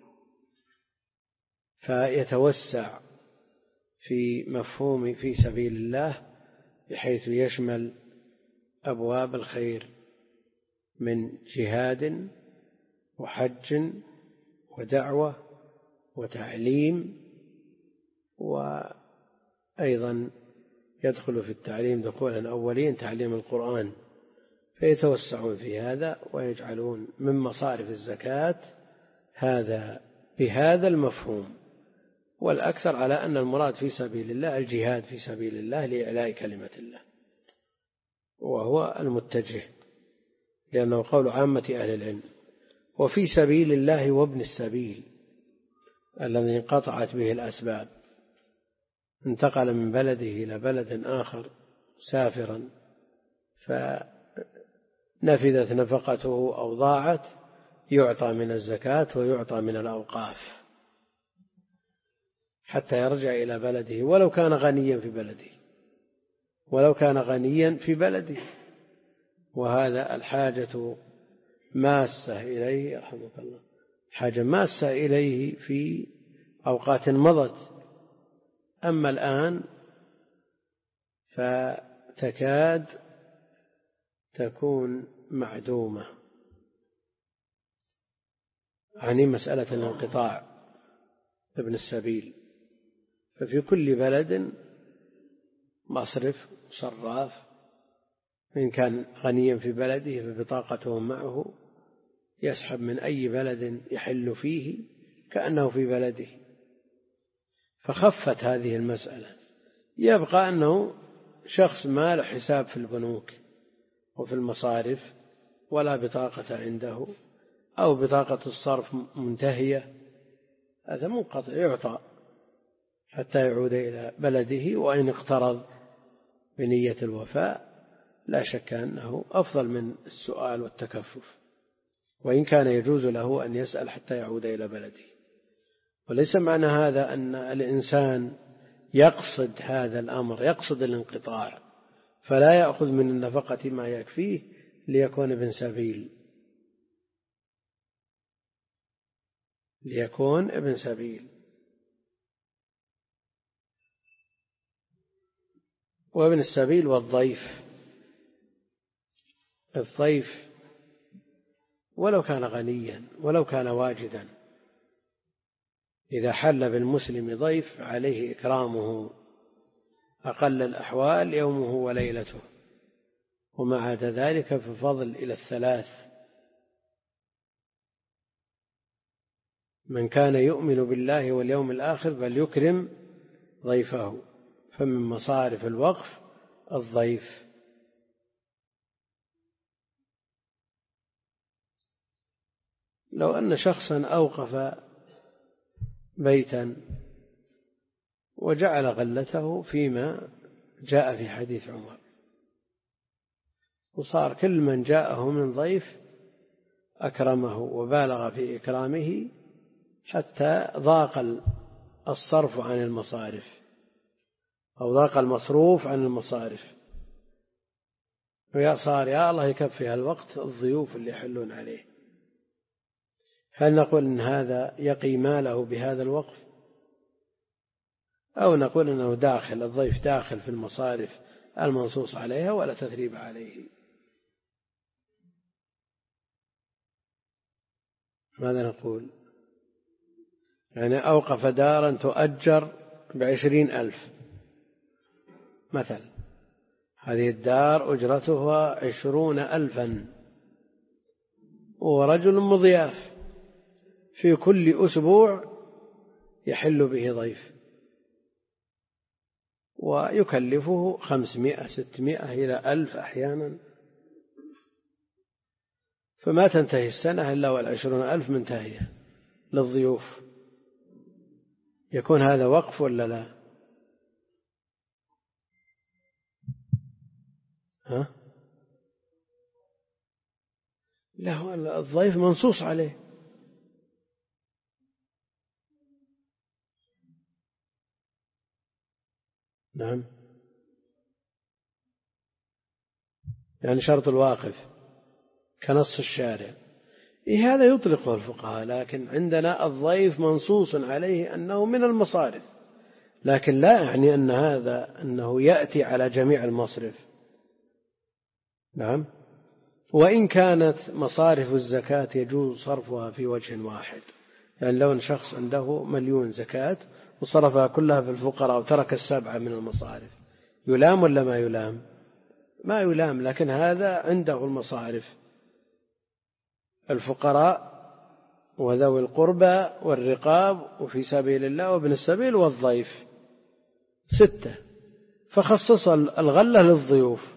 فيتوسع في مفهوم في سبيل الله بحيث يشمل أبواب الخير من جهاد وحج ودعوة وتعليم، وأيضا يدخل في التعليم دخولا أولين تعليم القرآن، فيتوسعون في هذا ويجعلون من مصارف الزكاة هذا بهذا المفهوم. والأكثر على أن المراد في سبيل الله الجهاد في سبيل الله لإعلاء كلمة الله، وهو المتجه، لأنه قول عامة أهل العلم. وفي سبيل الله وابن السبيل الذي انقطعت به الأسباب، انتقل من بلده إلى بلد آخر سافرا فنفذت نفقته أو ضاعت، يعطى من الزكاة ويعطى من الأوقاف حتى يرجع إلى بلده ولو كان غنيا في بلده، ولو كان غنيا في بلده، وهذا الحاجة ماسة إليه رحمك الله، حاجة ماسة إليه في أوقات مضت. أما الآن فتكاد تكون معدومة. يعني مسألة الانقطاع ابن السبيل، ففي كل بلد مصرف صراف، إن كان غنيا في بلده فبطاقته معه يسحب من أي بلد يحل فيه كأنه في بلده، فخفت هذه المسألة. يبقى أنه شخص ما له حساب في البنوك وفي المصارف ولا بطاقة عنده، أو بطاقة الصرف منتهية، هذا منقطع، يعطى حتى يعود إلى بلده، وإن اقترض بنية الوفاء لا شك أنه أفضل من السؤال والتكفف، وإن كان يجوز له أن يسأل حتى يعود إلى بلده. وليس معنى هذا أن الإنسان يقصد هذا الأمر، يقصد الانقطاع، فلا يأخذ من النفقة ما يكفيه ليكون ابن سبيل، ليكون ابن سبيل. وابن السبيل والضيف، الضيف ولو كان غنيا ولو كان واجدا، إذا حل بالمسلم ضيف عليه إكرامه، أقل الأحوال يومه وليلته، وما عدا ذلك ففضل إلى الثلاث: من كان يؤمن بالله واليوم الآخر فليكرم ضيفه، فمن مصارف الوقف الضيف. لو أن شخصا أوقف بيتا وجعل غلته فيما جاء في حديث عمر، وصار كل من جاءه من ضيف أكرمه وبالغ في إكرامه حتى ضاق الصرف عن المصارف، أو ضاق المصروف عن المصارف، وصار يا الله يكفي هالوقت الضيوف اللي يحلون عليه. هل نقول إن هذا يقي ماله بهذا الوقف، أو نقول أنه داخل الضيف داخل في المصارف المنصوص عليها ولا تثريب عليه؟ ماذا نقول؟ يعني أوقف دارا تؤجر بعشرين ألف مثلا، هذه الدار أجرتها عشرون ألفا، ورجل مضياف في كل أسبوع يحل به ضيف، ويكلفه خمسمائة ستمائة إلى ألف أحيانا، فما تنتهي السنة إلا والعشرون ألف منتهية للضيوف. يكون هذا وقف ولا لا؟ ها؟ لا، الضيف منصوص عليه. نعم، يعني شرط الواقف كنص الشارع، إيه هذا يطلقه الفقهاء، لكن عندنا الضيف منصوص عليه أنه من المصارف، لكن لا يعني أن هذا أنه يأتي على جميع المصرف. نعم، وإن كانت مصارف الزكاة يجوز صرفها في وجه واحد، يعني لو أن شخص عنده مليون زكاة وصرفها كلها في الفقراء وترك السبعة من المصارف، يلام ولا ما يلام؟ ما يلام، لكن هذا عنده المصارف: الفقراء وذوي القربى والرقاب وفي سبيل الله وابن السبيل والضيف، ستة، فخصص الغلة للضيوف.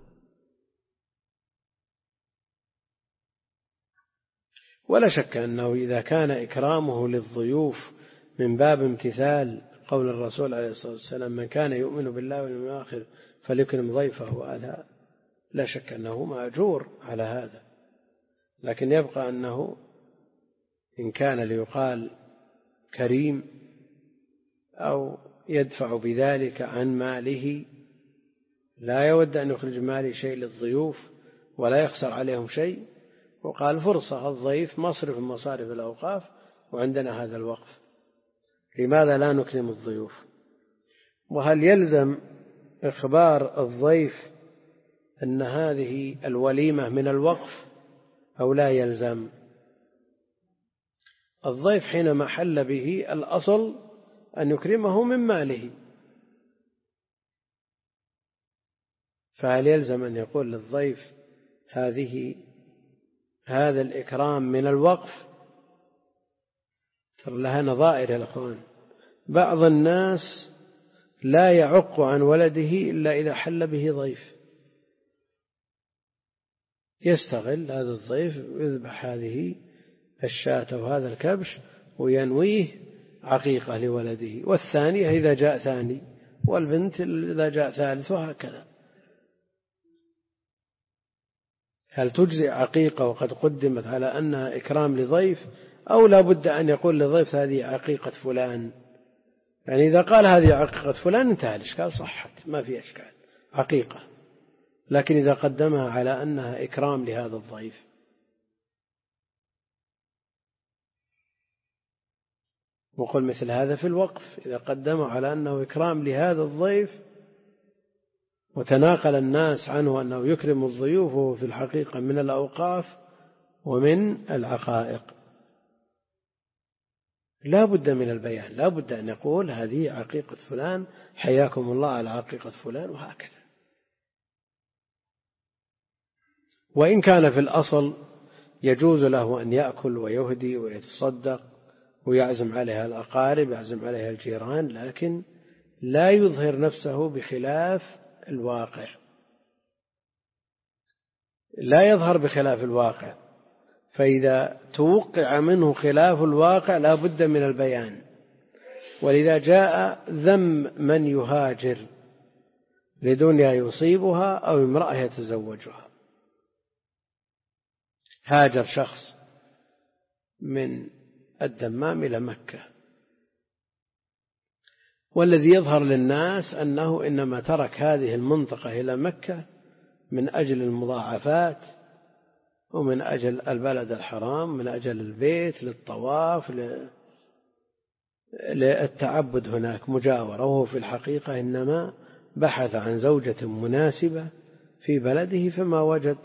ولا شك أنه إذا كان إكرامه للضيوف من باب امتثال قول الرسول عليه الصلاة والسلام: من كان يؤمن بالله واليوم الآخر فليكرم ضيفه، هذا لا شك أنه مأجور على هذا، لكن يبقى أنه إن كان ليقال كريم أو يدفع بذلك عن ماله لا يود أن يخرج مالي شيء للضيوف ولا يخسر عليهم شيء، وقال فرصة الضيف مصرف من مصارف الأوقاف وعندنا هذا الوقف، لماذا لا نكرم الضيوف؟ وهل يلزم إخبار الضيف أن هذه الوليمة من الوقف أو لا يلزم؟ الضيف حينما حل به الأصل أن يكرمه من ماله، فهل يلزم أن يقول للضيف هذه هذا الإكرام من الوقف؟ ترى لها نظائر يا الأخوان. بعض الناس لا يعق عن ولده إلا إذا حل به ضيف، يستغل هذا الضيف ويذبح هذه الشاة وهذا الكبش وينويه عقيقة لولده، والثانية إذا جاء ثاني، والبنت إذا جاء ثالث، وهكذا. هل تجزئ عقيقة وقد قدمت على أنها إكرام لضيف، أو لا بد أن يقول لضيف هذه عقيقة فلان؟ يعني إذا قال هذه عقيقة فلان انتهى الإشكال، صحت ما في إشكال، عقيقة. لكن إذا قدمها على أنها إكرام لهذا الضيف، وقل مثل هذا في الوقف، إذا قدمه على أنه إكرام لهذا الضيف وتناقل الناس عنه أنه يكرم الضيوف، وهو في الحقيقة من الأوقاف ومن العقائق، لا بد من البيان، لا بد أن يقول هذه عقيقة فلان، حياكم الله على عقيقة فلان، وهكذا. وإن كان في الأصل يجوز له أن يأكل ويهدي ويتصدق ويعزم عليها الأقارب، يعزم عليها الجيران، لكن لا يظهر نفسه بخلاف الواقع، لا يظهر بخلاف الواقع. فإذا توقع منه خلاف الواقع لا بد من البيان. ولذا جاء ذم من يهاجر لدنيا يصيبها أو امرأة يتزوجها. هاجر شخص من الدمام إلى مكة، والذي يظهر للناس أنه إنما ترك هذه المنطقة إلى مكة من أجل المضاعفات، ومن أجل البلد الحرام، من أجل البيت، للطواف، للتعبد هناك مجاورة، وهو في الحقيقة إنما بحث عن زوجة مناسبة في بلده فما وجد،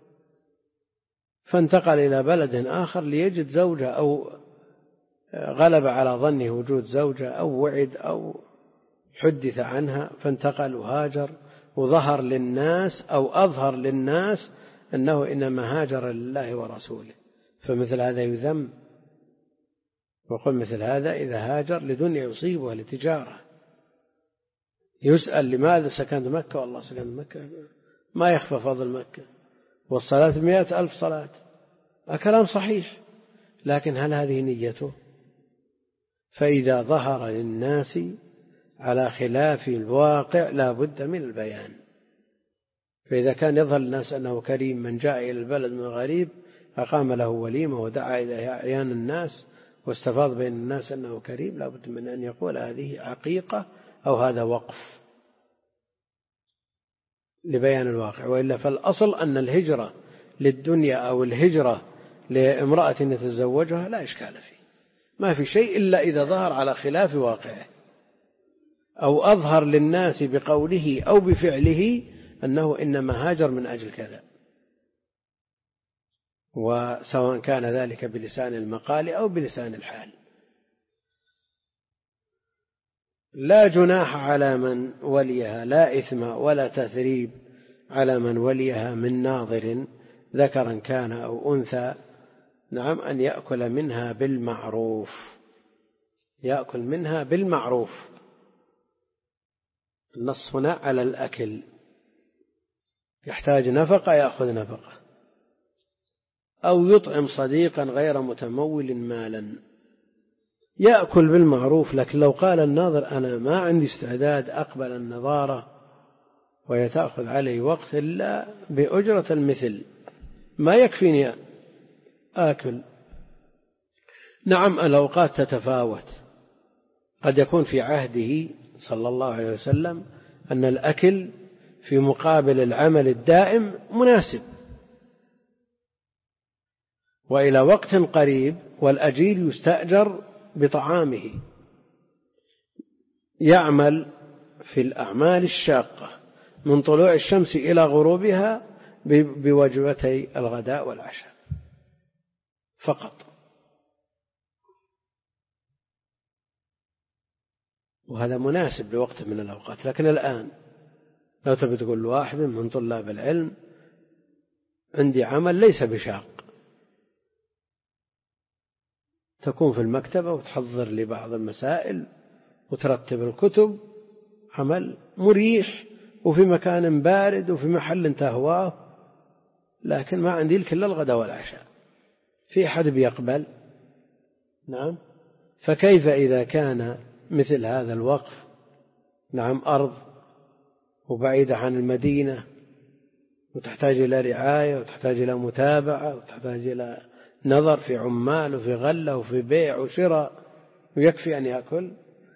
فانتقل إلى بلد آخر ليجد زوجة، أو غلب على ظنه وجود زوجة، أو وعد أو حدث عنها فانتقل وهاجر، وظهر للناس أو أظهر للناس أنه إنما هاجر لله ورسوله، فمثل هذا يذم. وقل مثل هذا إذا هاجر لدنيا يصيبها، لتجارة، يسأل لماذا سكنت مكة؟ والله سكنت مكة، ما يخفى فضل مكة، والصلاة مئة ألف صلاة، الكلام صحيح، لكن هل هذه نيته؟ فإذا ظهر للناس على خلاف الواقع لا بد من البيان. فإذا كان يظهر للناس أنه كريم، من جاء إلى البلد من غريب أقام له وليمة ودعا إلى أعيان الناس واستفاض بين الناس أنه كريم، لا بد من أن يقول هذه عقيقة أو هذا وقف لبيان الواقع. وإلا فالأصل أن الهجرة للدنيا أو الهجرة لامرأة يتزوجها لا إشكال فيه، ما في شيء إلا إذا ظهر على خلاف واقعه، أو أظهر للناس بقوله أو بفعله أنه إنما هاجر من أجل كذا، وسواء كان ذلك بلسان المقال أو بلسان الحال. لا جناح على من وليها، لا إثم ولا تثريب على من وليها من ناظر ذكرا كان أو أنثى، نعم، أن يأكل منها بالمعروف، يأكل منها بالمعروف. النص هنا على الأكل، يحتاج نفقة يأخذ نفقة، أو يطعم صديقا غير متمول مالا، يأكل بالمعروف. لكن لو قال الناظر أنا ما عندي استعداد أقبل النظارة ويتأخذ عليه وقت إلا بأجرة المثل، ما يكفيني آكل. نعم الأوقات تتفاوت، قد يكون في عهده صلى الله عليه وسلم أن الأكل في مقابل العمل الدائم مناسب، وإلى وقت قريب والأجير يستأجر بطعامه، يعمل في الأعمال الشاقة من طلوع الشمس إلى غروبها بوجبتي الغداء والعشاء فقط. وهذا مناسب لوقت من الأوقات. لكن الآن لو تبي تقول لواحد من طلاب العلم عندي عمل ليس بشاق، تكون في المكتبة وتحضر لي بعض المسائل وترتب الكتب، عمل مريح وفي مكان بارد وفي محل تهواه، لكن ما عندي لك إلا الغداء والعشاء، في أحد بيقبل؟ نعم. فكيف إذا كان مثل هذا الوقف نعم أرض وبعيدة عن المدينة وتحتاج إلى رعاية وتحتاج إلى متابعة وتحتاج إلى نظر في عمال وفي غلة وفي بيع وشراء ويكفي أن يأكل؟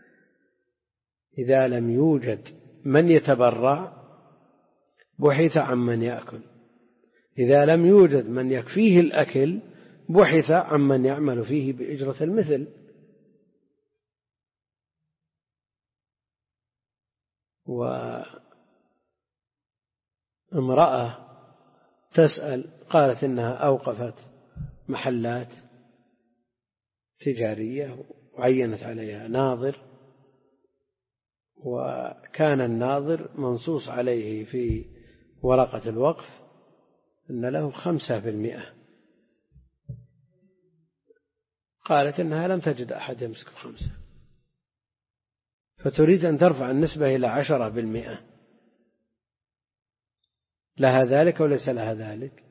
إذا لم يوجد من يتبرع بحث عن من يأكل، إذا لم يوجد من يكفيه الأكل بحث عن من يعمل فيه بإجرة المثل. وامرأة تسأل قالت إنها أوقفت محلات تجارية وعينت عليها ناظر، وكان الناظر منصوص عليه في ورقة الوقف أن له خمسة في المئة، قالت إنها لم تجد أحد يمسك خمسة، فتريد أن ترفع النسبة إلى عشرة بالمئة، لها ذلك وليس لها ذلك؟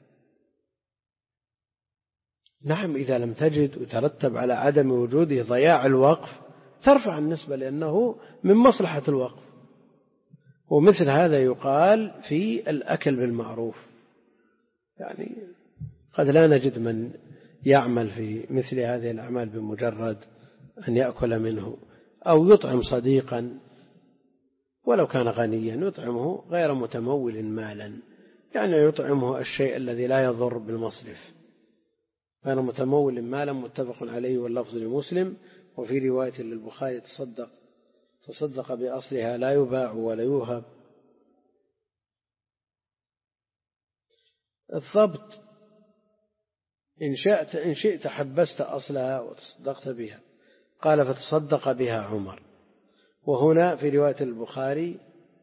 نعم، إذا لم تجد وترتب على عدم وجوده ضياع الوقف ترفع النسبة لأنه من مصلحة الوقف. ومثل هذا يقال في الأكل بالمعروف، يعني قد لا نجد من يعمل في مثل هذه الأعمال بمجرد أن يأكل منه، أو يطعم صديقا ولو كان غنيا يطعمه غير متمول مالا، يعني يطعمه الشيء الذي لا يضر بالمصرف، غير متمول مالا، متفق عليه واللفظ لمسلم. وفي رواية للبخاري تصدق تصدق بأصلها لا يباع ولا يوهب. الضبط إن شئت إن شئت حبست أصلها وتصدقت بها، قال فتصدق بها عمر. وهنا في رواية البخاري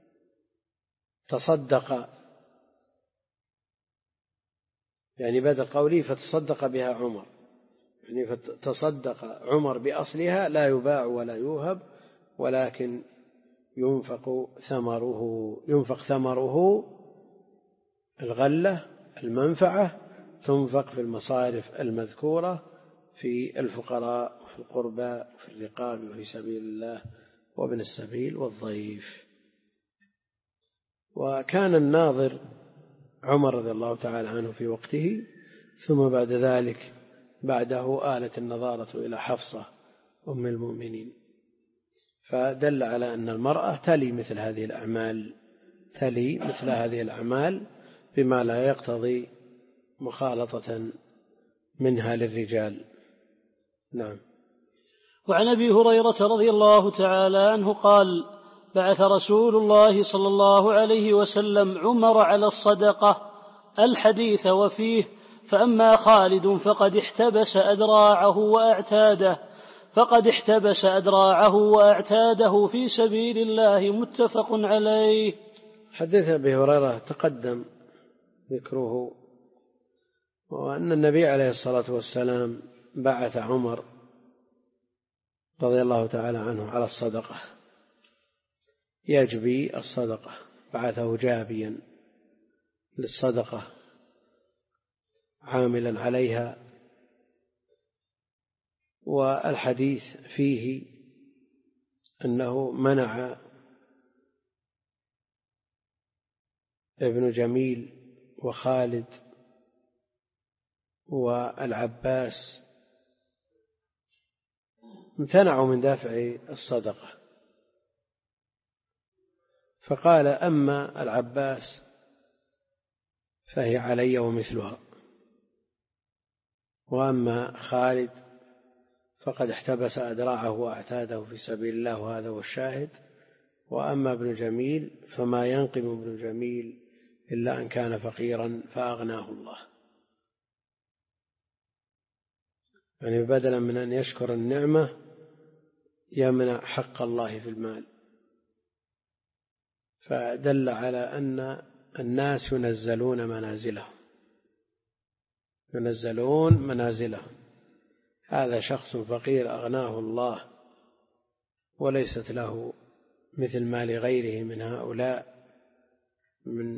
تصدق، يعني بدل قوله فتصدق بها عمر، يعني فتصدق عمر بأصلها لا يباع ولا يوهب، ولكن ينفق ثمره ينفق ثمره الغلة المنفعة تنفق في المصارف المذكورة في الفقراء وفي القربى وفي الرقاب وفي سبيل الله وابن السبيل والضيف. وكان الناظر عمر رضي الله تعالى عنه في وقته، ثم بعد ذلك بعده آلت النظارة إلى حفصة أم المؤمنين، فدل على أن المرأة تلي مثل هذه الأعمال تلي مثل هذه الأعمال بما لا يقتضي مخالطة منها للرجال. نعم. وعن أبي هريرة رضي الله تعالى عنه قال: بعث رسول الله صلى الله عليه وسلم عمر على الصدقة الحديث وفيه: فأما خالد فقد احتبس أدراعه وأعتاده فقد احتبس أدراعه وأعتاده في سبيل الله، متفق عليه. حديث أبي هريرة تقدم ذكره، وأن النبي عليه الصلاة والسلام بعث عمر رضي الله تعالى عنه على الصدقة، يجبي الصدقة، بعثه جابيا للصدقة عاملا عليها. والحديث فيه أنه منع ابن جميل وخالد والعباس، امتنعوا من دافع الصدقة، فقال: أما العباس فهي علي ومثلها، وأما خالد فقد احتبس أدراعه وأعتاده في سبيل الله، وهذا هو الشاهد. وأما ابن جميل فما ينقم ابن جميل إلا أن كان فقيرا فأغناه الله. يعني بدلا من أن يشكر النعمة يمنع حق الله في المال. فدل على أن الناس ينزلون منازلهم ينزلون منازلهم هذا شخص فقير أغناه الله وليست له مثل ما لغيره من هؤلاء من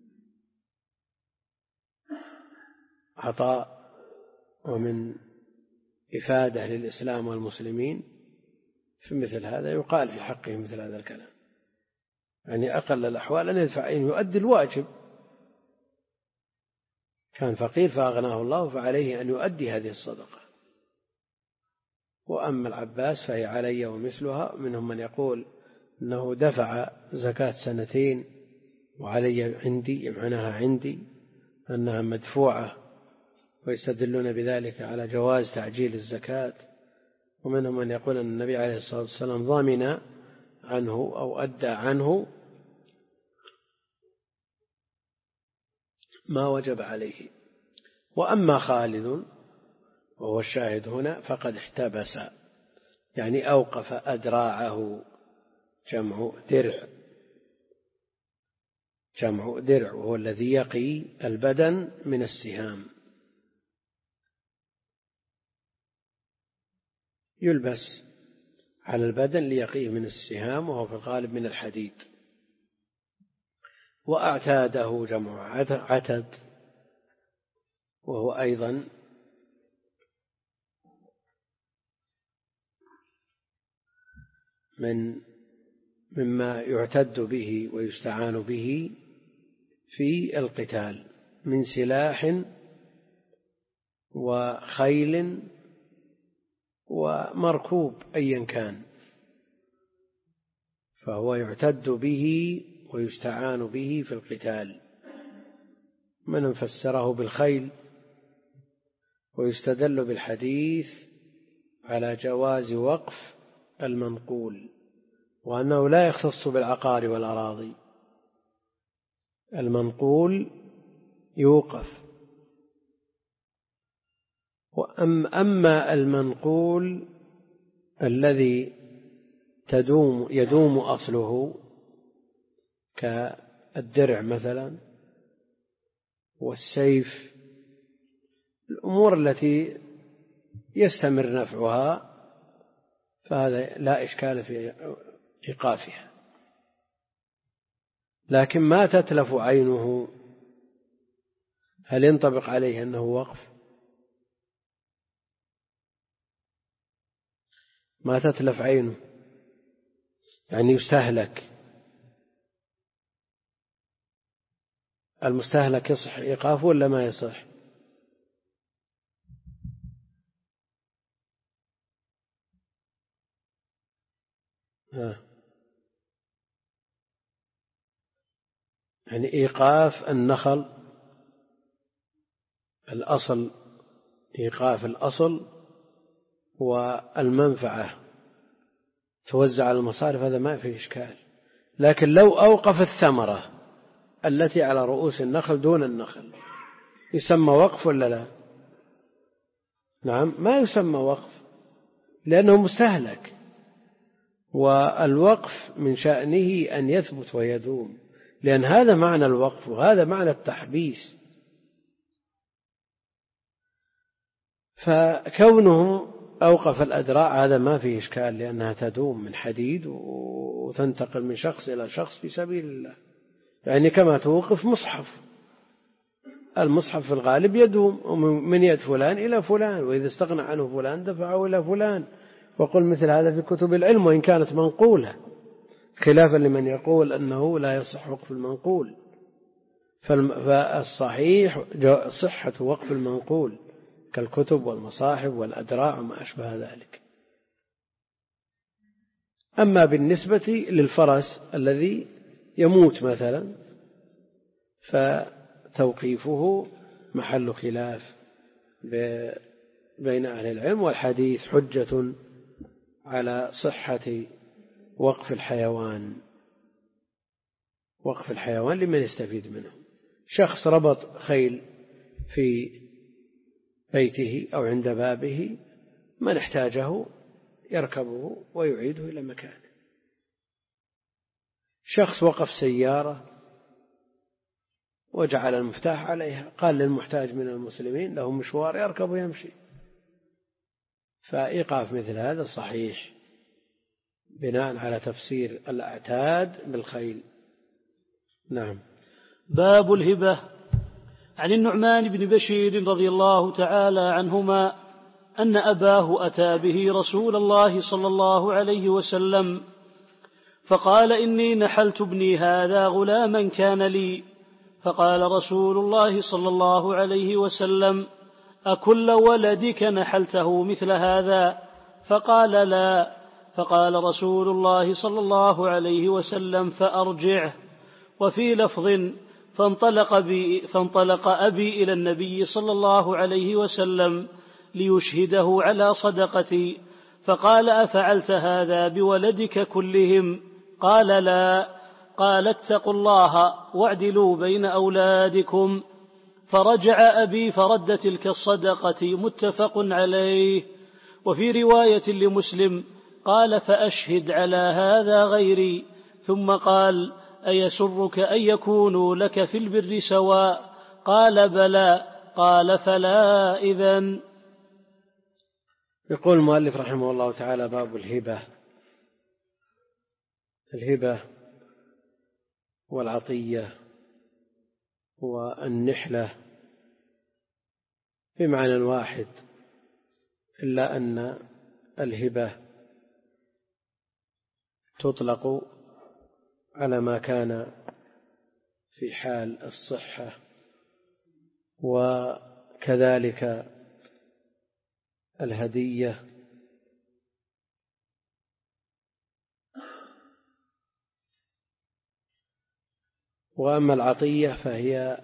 عطاء ومن إفادة للإسلام والمسلمين. في مثل هذا يقال في حقه مثل هذا الكلام، يعني أقل الأحوال أن يدفع أن يؤدي الواجب. كان فقير فأغناه الله فعليه أن يؤدي هذه الصدقة. وأما العباس فهي علي ومثلها. منهم من يقول أنه دفع زكاة سنتين وعلي عندي، معناها عندي أنها مدفوعة، ويستدلون بذلك على جواز تعجيل الزكاة. ومنهم من يقول أن النبي عليه الصلاة والسلام ضامن عنه أو أدى عنه ما وجب عليه. وأما خالد وهو الشاهد هنا فقد احتبس، يعني أوقف أدراعه، جمع درع جمع درع وهو الذي يقي البدن من السهام، يلبس على البدن ليقيه من السهام، وهو في الغالب من الحديد. وأعتاده جمع عتد، وهو أيضا من مما يعتد به ويستعان به في القتال من سلاح وخيل ومركوب أيا كان، فهو يعتد به ويستعان به في القتال. من فسره بالخيل، ويستدل بالحديث على جواز وقف المنقول، وأنه لا يختص بالعقار والأراضي. المنقول يوقف. أما المنقول الذي تدوم يدوم أصله كالدرع مثلا والسيف، الأمور التي يستمر نفعها، فهذا لا إشكال في إيقافها. لكن ما تتلف عينه هل ينطبق عليه أنه وقف؟ ما تتلف عينه يعني يستهلك. المستهلك يصح إيقافه ولا ما يصح؟ ها. يعني إيقاف النخل الأصل، إيقاف الأصل والمنفعة توزع على المصارف، هذا ما فيه إشكال. لكن لو أوقف الثمرة التي على رؤوس النخل دون النخل يسمى وقف ولا لا؟ نعم، ما يسمى وقف لأنه مستهلك، والوقف من شأنه أن يثبت ويدوم، لأن هذا معنى الوقف وهذا معنى التحبيس. فكونه أوقف الأدراع هذا ما فيه إشكال، لأنها تدوم من حديد وتنتقل من شخص إلى شخص في سبيل الله، يعني كما توقف مصحف. المصحف في الغالب يدوم من يد فلان إلى فلان، وإذا استغنى عنه فلان دفعه إلى فلان. وقل مثل هذا في كتب العلم وإن كانت منقولة، خلافا لمن يقول أنه لا يصح وقف المنقول. فالصحيح صحة وقف المنقول كالكتب والمصاحف والأدراع وما أشبه ذلك. أما بالنسبة للفرس الذي يموت مثلا، فتوقيفه محل خلاف بين أهل العلم، والحديث حجة على صحة وقف الحيوان وقف الحيوان لمن يستفيد منه. شخص ربط خيل في بيته أو عند بابه، من احتاجه يركبه ويعيده إلى مكانه. شخص وقف سيارة وجعل المفتاح عليها، قال للمحتاج من المسلمين له مشوار يركب ويمشي، فإيقاف مثل هذا صحيح بناء على تفسير الأعتاد بالخيل. نعم. باب الهبة. عن النعمان بن بشير رضي الله تعالى عنهما أن أباه أتى به رسول الله صلى الله عليه وسلم فقال: إني نحلت ابني هذا غلاما كان لي. فقال رسول الله صلى الله عليه وسلم: أكل ولدك نحلته مثل هذا؟ فقال: لا. فقال رسول الله صلى الله عليه وسلم: فأرجعه. وفي لفظ: فانطلق, بي فانطلق أبي إلى النبي صلى الله عليه وسلم ليشهده على صدقتي، فقال: أفعلت هذا بولدك كلهم؟ قال: لا. قال: اتقوا الله واعدلوا بين أولادكم. فرجع أبي فرد تلك الصدقة، متفق عليه. وفي رواية لمسلم قال: فأشهد على هذا غيري. ثم قال: أيسرك أن يكونوا لك في البر سواء؟ قال: بلى. قال: فلا إذن. يقول المؤلف رحمه الله تعالى: باب الهبة. الهبة والعطية والنحلة بمعنى واحد، إلا أن الهبة تطلق على ما كان في حال الصحة، وكذلك الهدية، وأما العطية فهي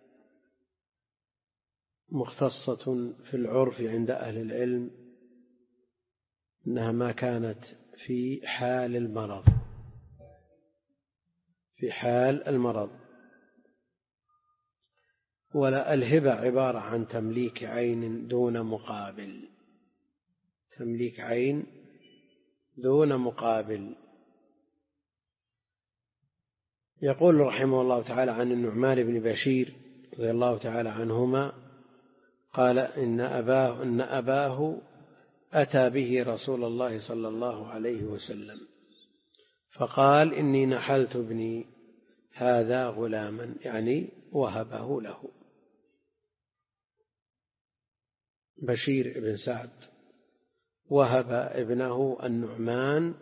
مختصة في العرف عند أهل العلم أنها ما كانت في حال المرض في حال المرض ولا الهبة عبارة عن تمليك عين دون مقابل تمليك عين دون مقابل. يقول رحمه الله تعالى عن النعمان بن بشير رضي الله تعالى عنهما قال: إن أباه, إن أباه أتى به رسول الله صلى الله عليه وسلم فقال: إني نحلت ابني هذا غلاما، يعني وهبه له. بشير بن سعد وهب ابنه النعمان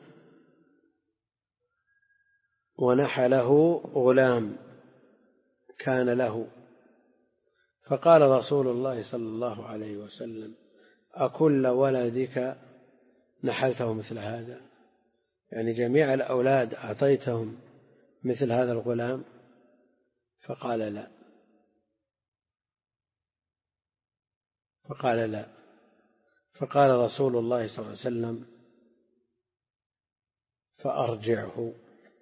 ونحله غلام كان له، فقال رسول الله صلى الله عليه وسلم: أكل ولدك نحلته مثل هذا؟ يعني جميع الأولاد أعطيتهم مثل هذا الغلام؟ فقال: لا. فقال لا فقال رسول الله صلى الله عليه وسلم: فأرجعه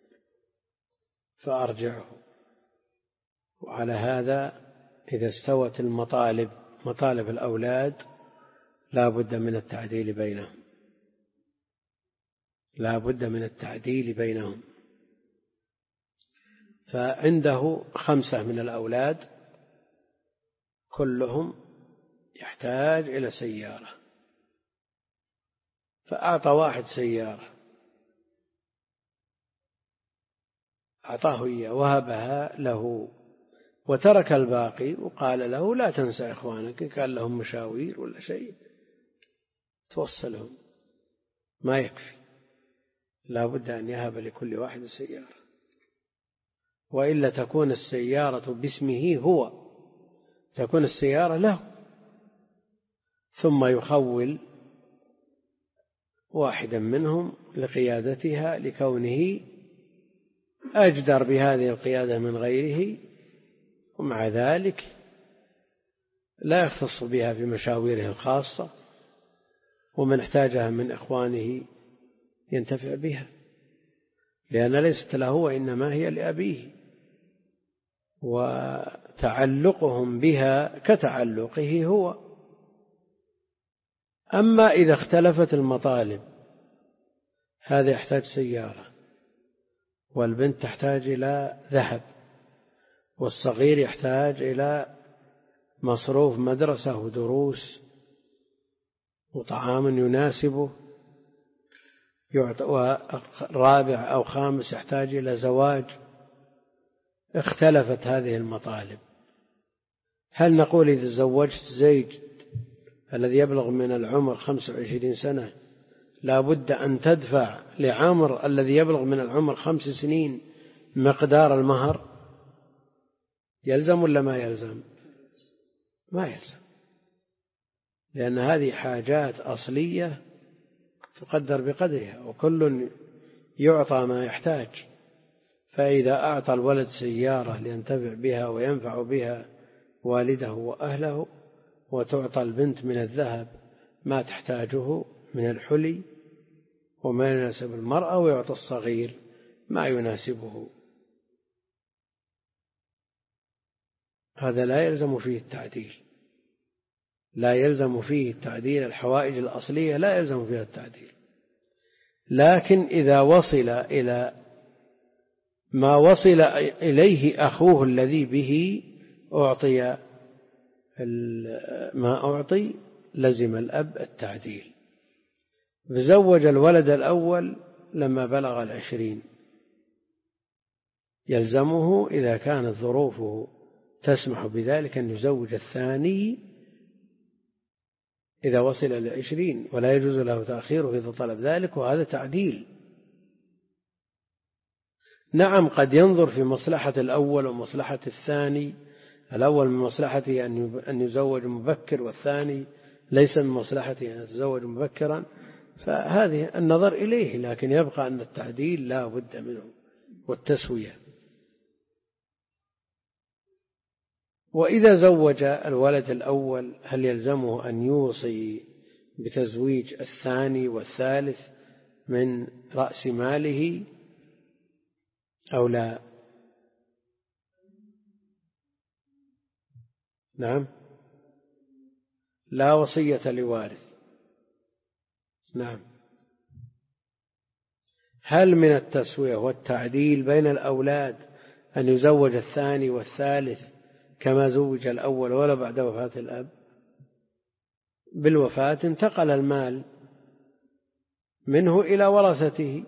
فأرجعه وعلى هذا إذا استوت المطالب مطالب الأولاد لا بد من التعديل بينهم لا بد من التعديل بينهم فعنده خمسة من الأولاد كلهم يحتاج إلى سيارة، فأعطى واحد سيارة، أعطاه إياه وهبها له، وترك الباقي وقال له: لا تنسى إخوانك، إن كان لهم مشاوير ولا شيء توصلهم، ما يكفي، لا بد أن يهب لكل واحد سيارة، وإلا تكون السيارة باسمه هو، تكون السيارة له، ثم يخول واحدا منهم لقيادتها لكونه أجدر بهذه القيادة من غيره، ومع ذلك لا يختص بها في مشاويره الخاصة، ومن احتاجها من إخوانه ينتفع بها، لأن ليست له وإنما هي لأبيه، وتعلقهم بها كتعلقه هو. أما إذا اختلفت المطالب، هذا يحتاج سيارة، والبنت تحتاج إلى ذهب، والصغير يحتاج إلى مصروف مدرسة ودروس وطعام يناسبه، ورابع أو خامس يحتاج إلى زواج. اختلفت هذه المطالب، هل نقول إذا زوجت زيد الذي يبلغ من العمر خمس وعشرين سنة لا بد أن تدفع لعمر الذي يبلغ من العمر خمس سنين مقدار المهر؟ يلزم ولا ما يلزم؟ ما يلزم، لأن هذه حاجات أصلية تقدر بقدرها، وكل يعطى ما يحتاج. فإذا أعطى الولد سيارة لينتفع بها وينفع بها والده وأهله، وتعطى البنت من الذهب ما تحتاجه من الحلي وما يناسب المرأة، ويعطى الصغير ما يناسبه، هذا لا يلزم فيه التعديل، لا يلزم فيه التعديل. الحوائج الأصلية لا يلزم فيها التعديل، لكن إذا وصل إلى ما وصل إليه أخوه الذي به أعطي ما أعطي لزم الأب التعديل. فزوج الولد الأول لما بلغ العشرين، يلزمه إذا كانت ظروفه تسمح بذلك أن يزوج الثاني إذا وصل إلى العشرين، ولا يجوز له تأخيره إذا طلب ذلك، وهذا تعديل. نعم قد ينظر في مصلحة الأول ومصلحة الثاني، الأول من مصلحته أن يزوج مبكر، والثاني ليس من مصلحته أن يتزوج مبكرا، فهذه النظر إليه، لكن يبقى أن التعديل لا بد منه والتسوية. وإذا زوج الولد الأول هل يلزمه أن يوصي بتزويج الثاني والثالث من رأس ماله أو لا؟ نعم، لا وصية لوارث. نعم. هل من التسوية والتعديل بين الأولاد أن يزوج الثاني والثالث كما زوج الأول ولا بعد وفاة الأب؟ بالوفاة انتقل المال منه إلى ورثته،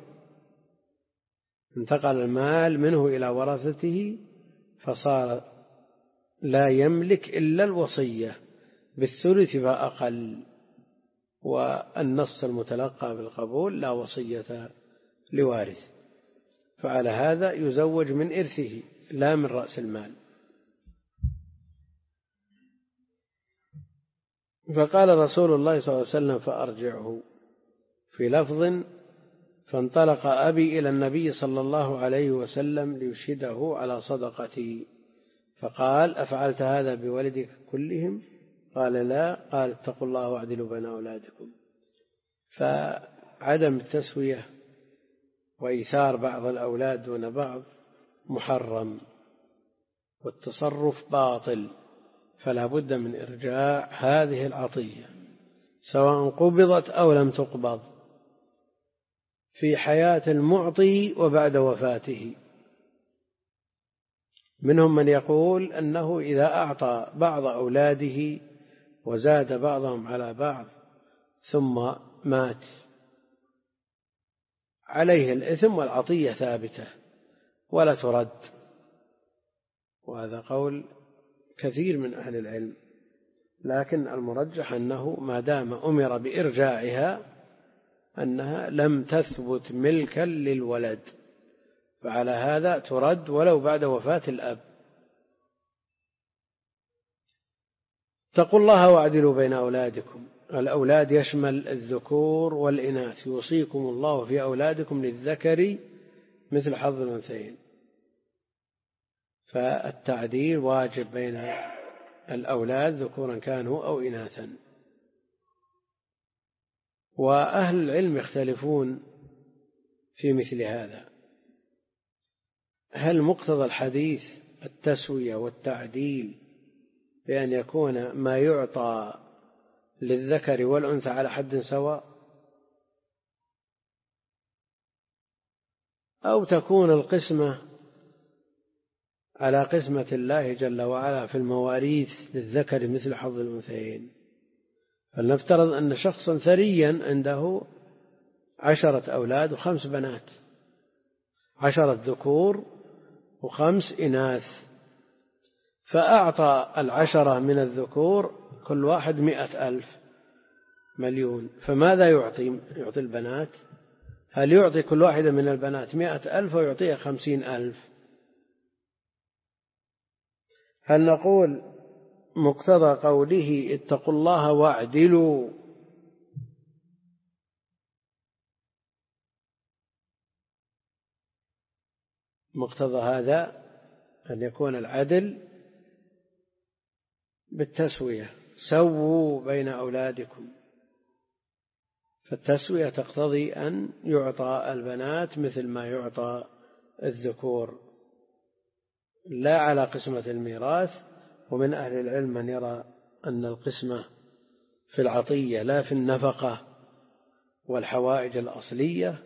انتقل المال منه إلى ورثته، فصار لا يملك إلا الوصية بالثلث فأقل، والنص المتلقى بالقبول لا وصية لوارث، فعلى هذا يزوج من إرثه لا من رأس المال. فقال رسول الله صلى الله عليه وسلم فأرجعه، في لفظ فانطلق أبي إلى النبي صلى الله عليه وسلم ليشهده على صدقتي، فقال أفعلت هذا بولدك كلهم؟ قال لا. قال اتقوا الله واعدلوا بين أولادكم. فعدم التسوية وإيثار بعض الأولاد دون بعض محرم، والتصرف باطل، فلا بد من إرجاع هذه العطية سواء قبضت أو لم تقبض في حياة المعطي وبعد وفاته. منهم من يقول أنه إذا أعطى بعض أولاده وزاد بعضهم على بعض ثم مات عليه الإثم والعطية ثابتة ولا ترد، وهذا قول كثير من أهل العلم، لكن المرجح أنه ما دام أمر بإرجاعها أنها لم تثبت ملكا للولد، فعلى هذا ترد ولو بعد وفاة الأب. اتقوا الله واعدلوا بين أولادكم، الأولاد يشمل الذكور والإناث، يوصيكم الله في أولادكم للذكر مثل حظ الأنثيين. فالتعديل واجب بين الأولاد ذكورا كانوا أو إناثا. وأهل العلم يختلفون في مثل هذا، هل مقتضى الحديث التسوية والتعديل بأن يكون ما يعطى للذكر والأنثى على حد سواء، أو تكون القسمة على قسمة الله جل وعلا في المواريث للذكر مثل حظ الأنثيين؟ فلنفترض أن شخصا ثريا عنده عشرة أولاد وخمس بنات، عشرة ذكور وخمس إناث، فأعطى العشرة من الذكور كل واحد مئة ألف مليون، فماذا يعطي؟ يعطي البنات؟ هل يعطي كل واحدة من البنات مئة ألف ويعطيها خمسين ألف؟ هل نقول مقتضى قوله اتقوا الله واعدلوا مقتضى هذا أن يكون العدل بالتسوية، سووا بين أولادكم، فالتسوية تقتضي أن يعطى البنات مثل ما يعطى الذكور، لا على قسمة الميراث. ومن أهل العلم من يرى أن القسمة في العطية لا في النفقة والحوائج الأصلية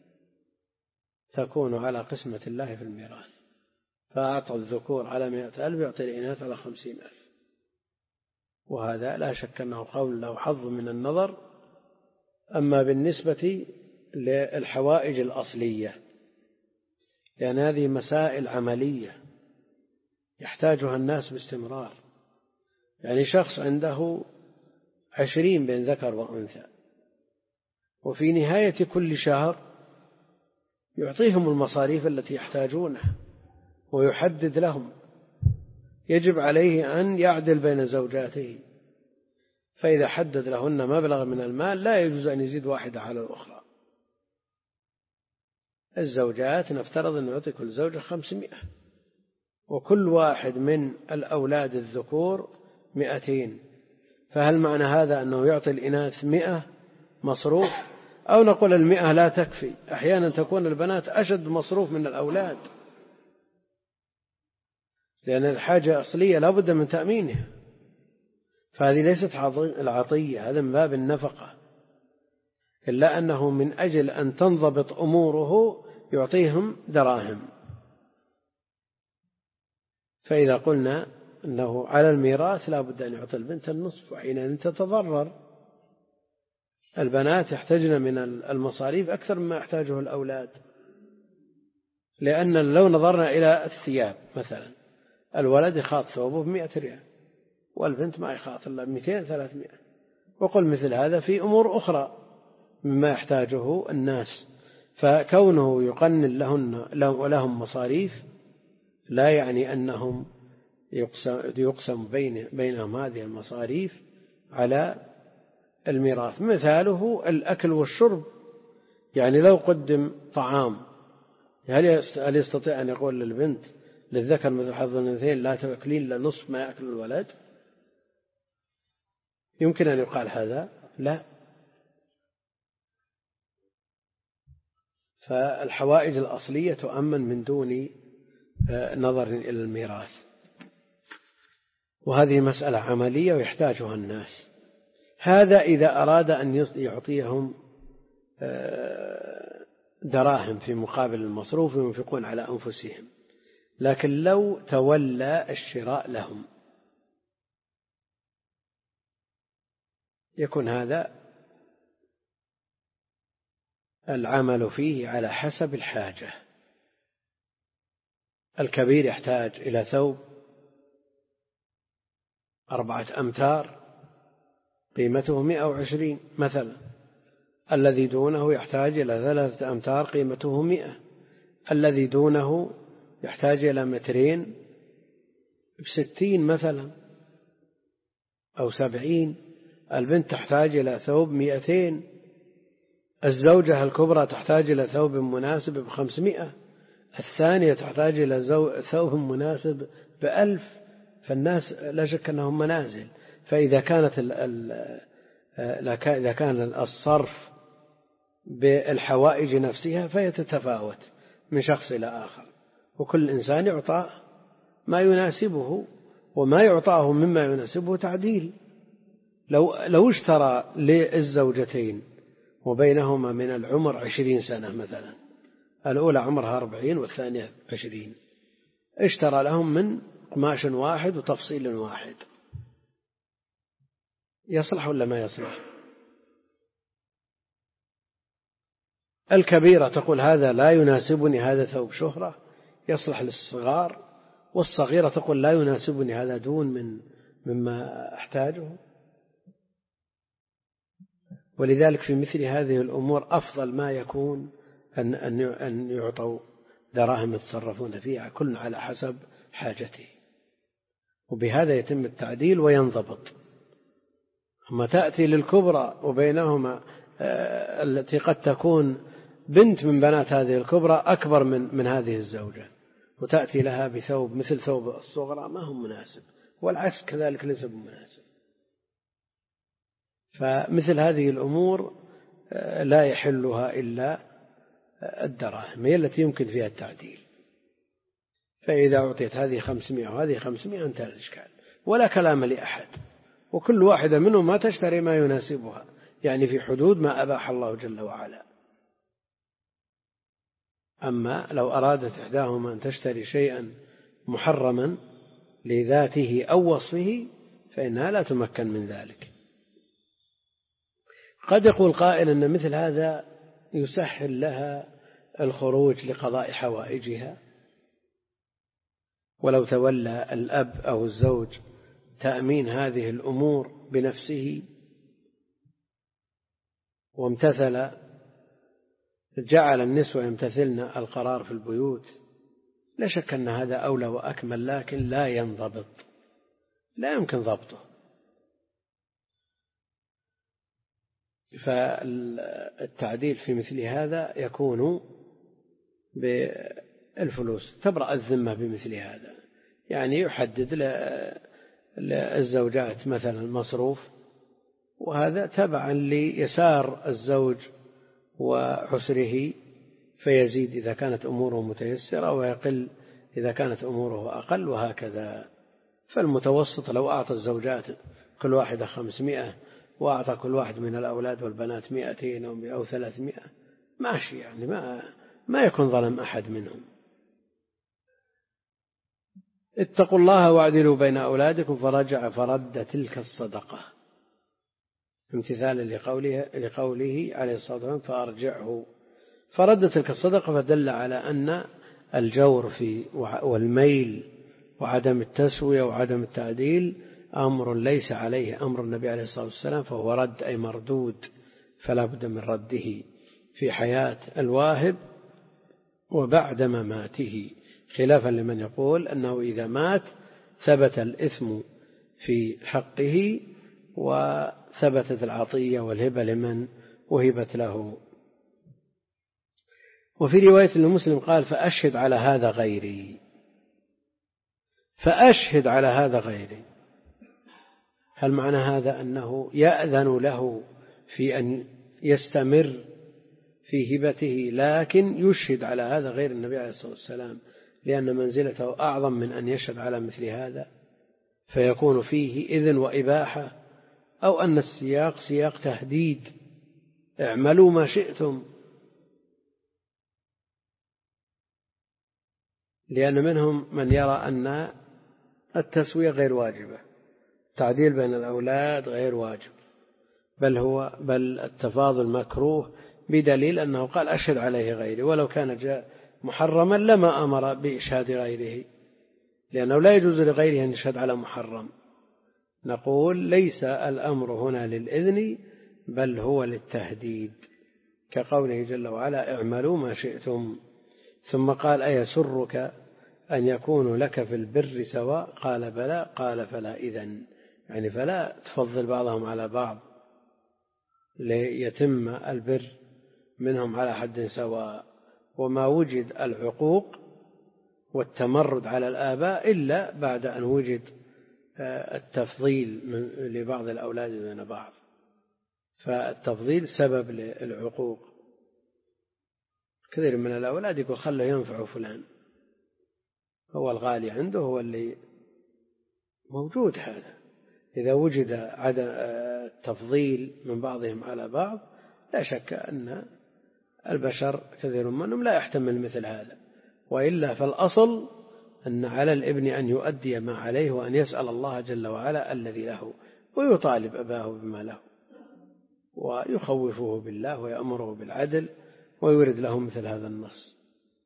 تكون على قسمة الله في الميراث، فأعطى الذكور على مئة ألف يعطي الإناث على خمسين ألف، وهذا لا شك أنه قول له حظ من النظر. أما بالنسبة للحوائج الأصلية، لأن هذه مسائل عملية يحتاجها الناس باستمرار، يعني شخص عنده عشرين بين ذكر وأنثى، وفي نهاية كل شهر يعطيهم المصاريف التي يحتاجونها ويحدد لهم، يجب عليه أن يعدل بين زوجاته، فإذا حدد لهن مبلغ من المال لا يجوز أن يزيد واحدة على الأخرى. الزوجات نفترض أن يعطي كل زوجة خمسمائة، وكل واحد من الأولاد الذكور مئتين، فهل معنى هذا أنه يعطي الإناث مئة مصروف؟ أو نقول المئة لا تكفي، أحيانا تكون البنات أشد مصروف من الأولاد، لأن الحاجة أصلية لا بد من تأمينها، فهذه ليست العطية، هذا من باب النفقة، إلا أنه من أجل أن تنضبط أموره يعطيهم دراهم. فإذا قلنا أنه على الميراث لا بد أن يعطي البنت النصف، وحينئذ تتضرر، البنات يحتاجن من المصاريف أكثر مما يحتاجه الأولاد، لأن لو نظرنا إلى الثياب مثلا، الولد يخاط ثوبه بمئة ريال والبنت ما يخاط إلا مئتين ثلاثمائة، وقل مثل هذا في أمور أخرى مما يحتاجه الناس، فكونه يقنن لهن ولهم مصاريف لا يعني أنهم يقسم بين بينهم هذه المصاريف على الميراث. مثاله الأكل والشرب، يعني لو قدم طعام هل يستطيع أن يقول للبنت للذكر مثل حظ الأنثيين لا تأكلين إلا نصف ما يأكل الولد؟ يمكن أن يقال هذا؟ لا. فالحوائج الأصلية تؤمن من دون نظر إلى الميراث، وهذه مسألة عملية ويحتاجها الناس. هذا إذا أراد أن يعطيهم دراهم في مقابل المصروف ينفقون على أنفسهم، لكن لو تولى الشراء لهم يكون هذا العمل فيه على حسب الحاجة. الكبير يحتاج إلى ثوب أربعة أمتار قيمته مئة وعشرين مثلا، الذي دونه يحتاج إلى ثلاثة أمتار قيمته مئة، الذي دونه يحتاج إلى مترين بستين مثلا أو سبعين، البنت تحتاج إلى ثوب مئتين، الزوجة الكبرى تحتاج إلى ثوب مناسب بخمسمائة، الثانية تحتاج إلى ثوب مناسب بألف، فالناس لا شك أنهم منازل. فإذا كانت ال ال إذا كان الصرف بالحوائج نفسها فهي تتفاوت من شخص إلى آخر، وكل إنسان يعطى ما يناسبه، وما يعطاه مما يناسبه تعديل. لو لو اشترى للزوجتين وبينهما من العمر عشرين سنة مثلا، الأولى عمرها أربعين والثانية عشرين، اشترى لهم من قماش واحد وتفصيل واحد، يصلح ولا ما يصلح؟ الكبيرة تقول هذا لا يناسبني، هذا ثوب شهرة يصلح للصغار، والصغيرة تقول لا يناسبني، هذا دون من مما أحتاجه. ولذلك في مثل هذه الأمور أفضل ما يكون أن أن يعطوا دراهم يتصرفون فيها، كل على حسب حاجته، وبهذا يتم التعديل وينضبط. أما تأتي للكبرى وبينهما التي قد تكون بنت من بنات هذه الكبرى أكبر من من هذه الزوجة، وتأتي لها بثوب مثل ثوب الصغرى، ما هو مناسب، والعكس كذلك ليس بمناسب. فمثل هذه الأمور لا يحلها إلا الدراهم، هي التي يمكن فيها التعديل. فإذا أعطيت هذه خمسمائة وهذه خمسمائة انتهى الإشكال، ولا كلام لأحد، وكل واحدة منهم ما تشتري ما يناسبها، يعني في حدود ما أباح الله جل وعلا. أما لو أرادت إحداهما أن تشتري شيئا محرما لذاته أو وصفه فإنها لا تمكن من ذلك. قد يقول قائل أن مثل هذا يسهل لها الخروج لقضاء حوائجها، ولو تولى الأب أو الزوج تأمين هذه الأمور بنفسه وامتثل، جعل النسوة يمتثلن القرار في البيوت، لا شك أن هذا أولى وأكمل، لكن لا ينضبط، لا يمكن ضبطه. فالتعديل في مثل هذا يكون بالفلوس، تبرأ الذمة بمثل هذا، يعني يحدد للزوجات مثلا مصروف، وهذا تبعا ليسار الزوج وعسره، فيزيد إذا كانت أموره متيسرة ويقل إذا كانت أموره أقل، وهكذا. فالمتوسط لو أعطى الزوجات كل واحدة خمسمائة وأعطى كل واحد من الأولاد والبنات مائتين أو ثلاثمائة ماشي، يعني ما ما يكون ظلم أحد منهم. اتقوا الله واعدلوا بين أولادكم، فرجع فرد تلك الصدقة، امتثالا لقوله, لقوله عليه الصلاة والسلام فأرجعه، فرد تلك الصدقة، فدل على أن الجور في والميل وعدم التسوية وعدم التعديل أمر ليس عليه أمر النبي عليه الصلاة والسلام، فهو رد أي مردود، فلا بد من رده في حياة الواهب وبعد مماته، خلافا لمن يقول أنه إذا مات ثبت الإثم في حقه وثبتت العطية والهبة لمن وهبت له. وفي رواية لمسلم قال فأشهد على هذا غيري، فأشهد على هذا غيري، هل معنى هذا أنه يأذن له في أن يستمر في هبته، لكن يشهد على هذا غير النبي عليه الصلاة والسلام لأن منزلته أعظم من أن يشهد على مثل هذا، فيكون فيه إذن وإباحة، أو أن السياق سياق تهديد، اعملوا ما شئتم، لأن منهم من يرى أن التسوية غير واجبة، التعديل بين الأولاد غير واجب، بل هو بل التفاضل مكروه، بدليل أنه قال أشهد عليه غيري، ولو كان جاء محرما لما أمر بإشهاد غيره، لأنه لا يجوز لغيره أن يشهد على محرم. نقول ليس الأمر هنا للإذن بل هو للتهديد، كقوله جل وعلا اعملوا ما شئتم. ثم قال أيسرك أن يكون لك في البر سواء؟ قال بلى، قال فلا إذن، يعني فلا تفضل بعضهم على بعض ليتم البر منهم على حد سواء. وما وجد العقوق والتمرد على الآباء إلا بعد أن وجد التفضيل لبعض الأولاد من بعض، فالتفضيل سبب للعقوق. كثير من الأولاد يقول خله ينفع فلان، هو الغالي عنده، هو اللي موجود. هذا إذا وجد عدم التفضيل من بعضهم على بعض لا شك أن البشر كثير منهم لا يحتمل مثل هذا، وإلا فالأصل أن على الابن أن يؤدي ما عليه وأن يسأل الله جل وعلا الذي له، ويطالب أباه بما له، ويخوفه بالله ويأمره بالعدل ويورد له مثل هذا النص.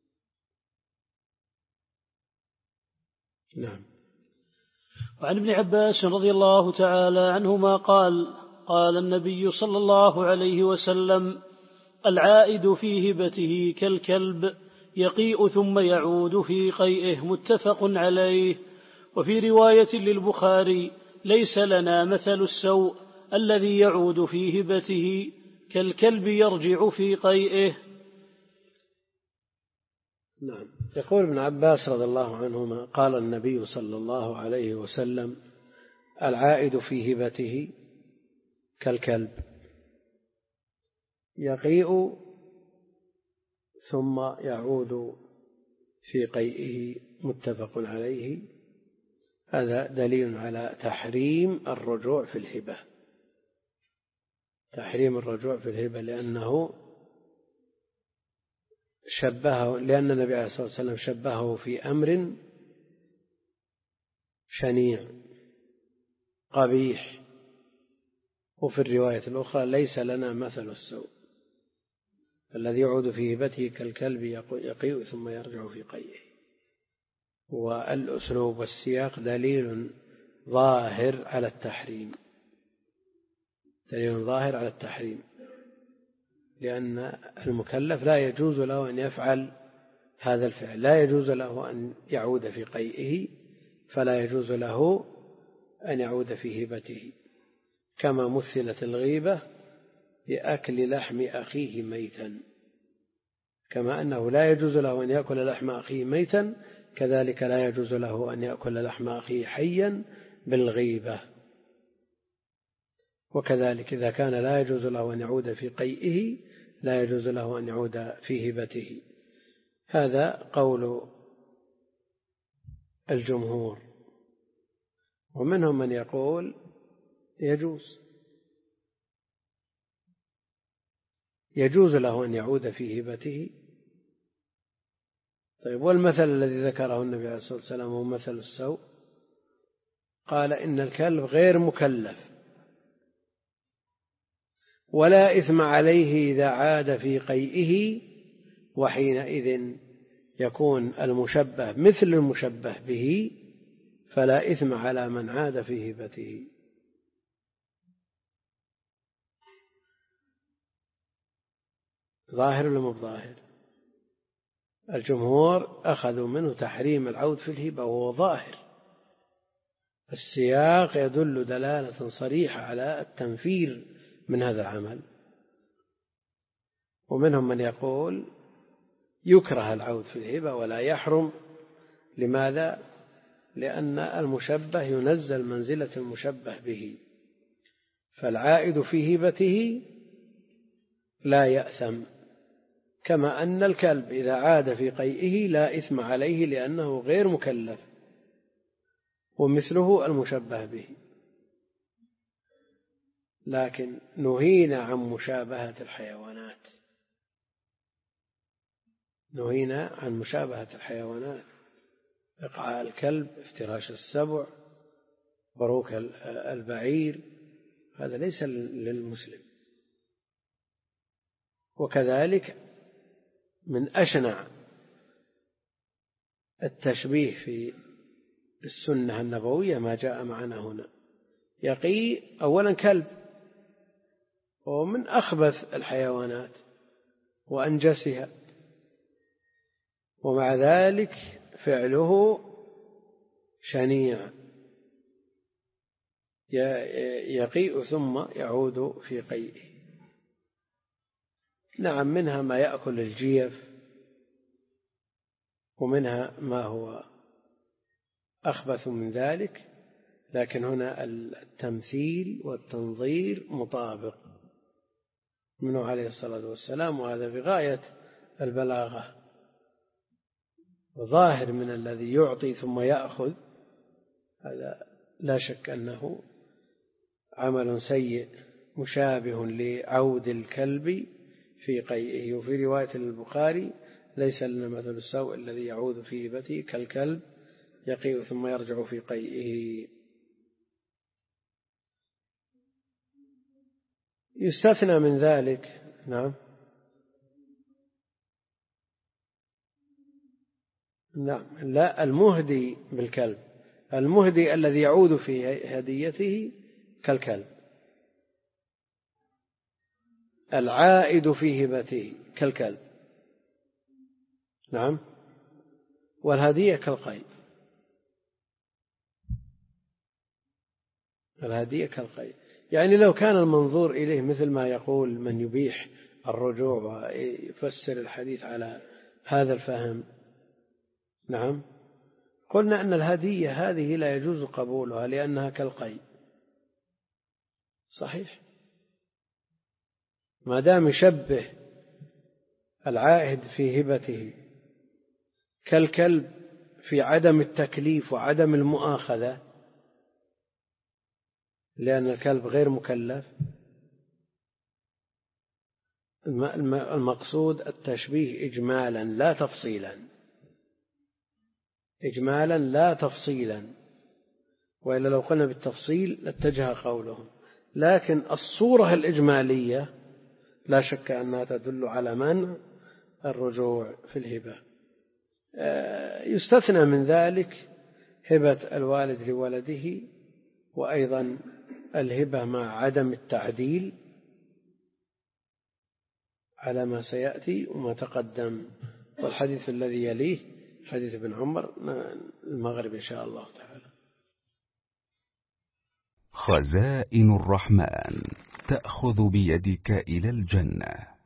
نعم. وعن ابن عباس رضي الله تعالى عنهما قال قال النبي صلى الله عليه وسلم: العائد في هبته كالكلب يقيء ثم يعود في قيئه، متفق عليه. وفي رواية للبخاري: ليس لنا مثل السوء الذي يعود في هبته كالكلب يرجع في قيئه. نعم. يقول ابن عباس رضي الله عنهما: قال النبي صلى الله عليه وسلم: العائد في هبته كالكلب يقيء ثم يعود في قيئه، متفق عليه. هذا دليل على تحريم الرجوع في الهبة، تحريم الرجوع في الهبة، لأنه شبهه لأن النبي عليه الصلاة والسلام شبهه في أمر شنيع قبيح. وفي الرواية الأخرى: ليس لنا مثل السوء الذي يعود في هبته كالكلب يقيء ثم يرجع في قيئه. والأسلوب والسياق دليل ظاهر على التحريم، دليل ظاهر على التحريم، لأن المكلف لا يجوز له أن يفعل هذا الفعل، لا يجوز له أن يعود في قيئه، فلا يجوز له أن يعود في هبته. كما مثلت الغيبة بأكل لحم أخيه ميتا، كما أنه لا يجوز له أن يأكل لحم أخيه ميتا، كذلك لا يجوز له أن يأكل لحم أخيه حيا بالغيبة. وكذلك إذا كان لا يجوز له أن يعود في قيئه لا يجوز له أن يعود في هبته. هذا قول الجمهور، ومنهم من يقول يجوز يجوز له أن يعود في هبته. طيب، والمثل الذي ذكره النبي عليه الصلاة والسلام هو مثل السوء. قال: إن الكلب غير مكلف ولا إثم عليه إذا عاد في قيئه، وحينئذ يكون المشبه مثل المشبه به، فلا إثم على من عاد في هبته. ظاهر ولا مو ظاهر؟ الجمهور أخذوا منه تحريم العود في الهبة، وهو ظاهر. السياق يدل دلالة صريحة على التنفير من هذا العمل. ومنهم من يقول يكره العود في الهبة ولا يحرم. لماذا؟ لأن المشبه ينزل منزلة المشبه به، فالعائد في هبته لا يأثم، كما أن الكلب إذا عاد في قيئه لا إثم عليه لأنه غير مكلف، ومثله المشبه به. لكن نهينا عن مشابهة الحيوانات، نهينا عن مشابهة الحيوانات، إقعاء الكلب، افتراش السبع، بروك البعير، هذا ليس للمسلم. وكذلك من أشنع التشبيه في السنة النبوية ما جاء معنا هنا. يقي أولا كلب، ومن أخبث الحيوانات وأنجسها، ومع ذلك فعله شنيع، يقيء ثم يعود في قيئه. نعم، منها ما يأكل الجيف ومنها ما هو أخبث من ذلك، لكن هنا التمثيل والتنظير مطابق منه عليه الصلاة والسلام، وهذا بغاية البلاغة. وظاهر من الذي يعطي ثم يأخذ هذا لا شك أنه عمل سيء مشابه لعود الكلب في قيئه. وفي رواية البخاري: ليس لنا مثل السوء الذي يعود في هبته كالكلب يقيء ثم يرجع في قيئه. يستثنى من ذلك نعم نعم لا المهدي بالكلب، المهدي الذي يعود في هديته كالكلب، العائد في هبته كالكلب. نعم. والهدية كالقيء، الهدية كالقيء. يعني لو كان المنظور إليه مثل ما يقول من يبيح الرجوع ويفسر الحديث على هذا الفهم، نعم، قلنا أن الهدية هذه لا يجوز قبولها لأنها كالقيء. صحيح، ما دام يشبه العائد في هبته كالكلب في عدم التكليف وعدم المؤاخذة، لأن الكلب غير مكلف، المقصود التشبيه إجمالا لا تفصيلا، إجمالا لا تفصيلا، وإلا لو قلنا بالتفصيل لاتجه قولهم. لكن الصورة الإجمالية لا شك أنها تدل على منع الرجوع في الهبة. يستثنى من ذلك هبة الوالد لولده، وأيضا الهبة مع عدم التعديل على ما سيأتي وما تقدم. والحديث الذي يليه حديث ابن عمر المغرب إن شاء الله تعالى. خزائن الرحمن تأخذ بيدك إلى الجنة.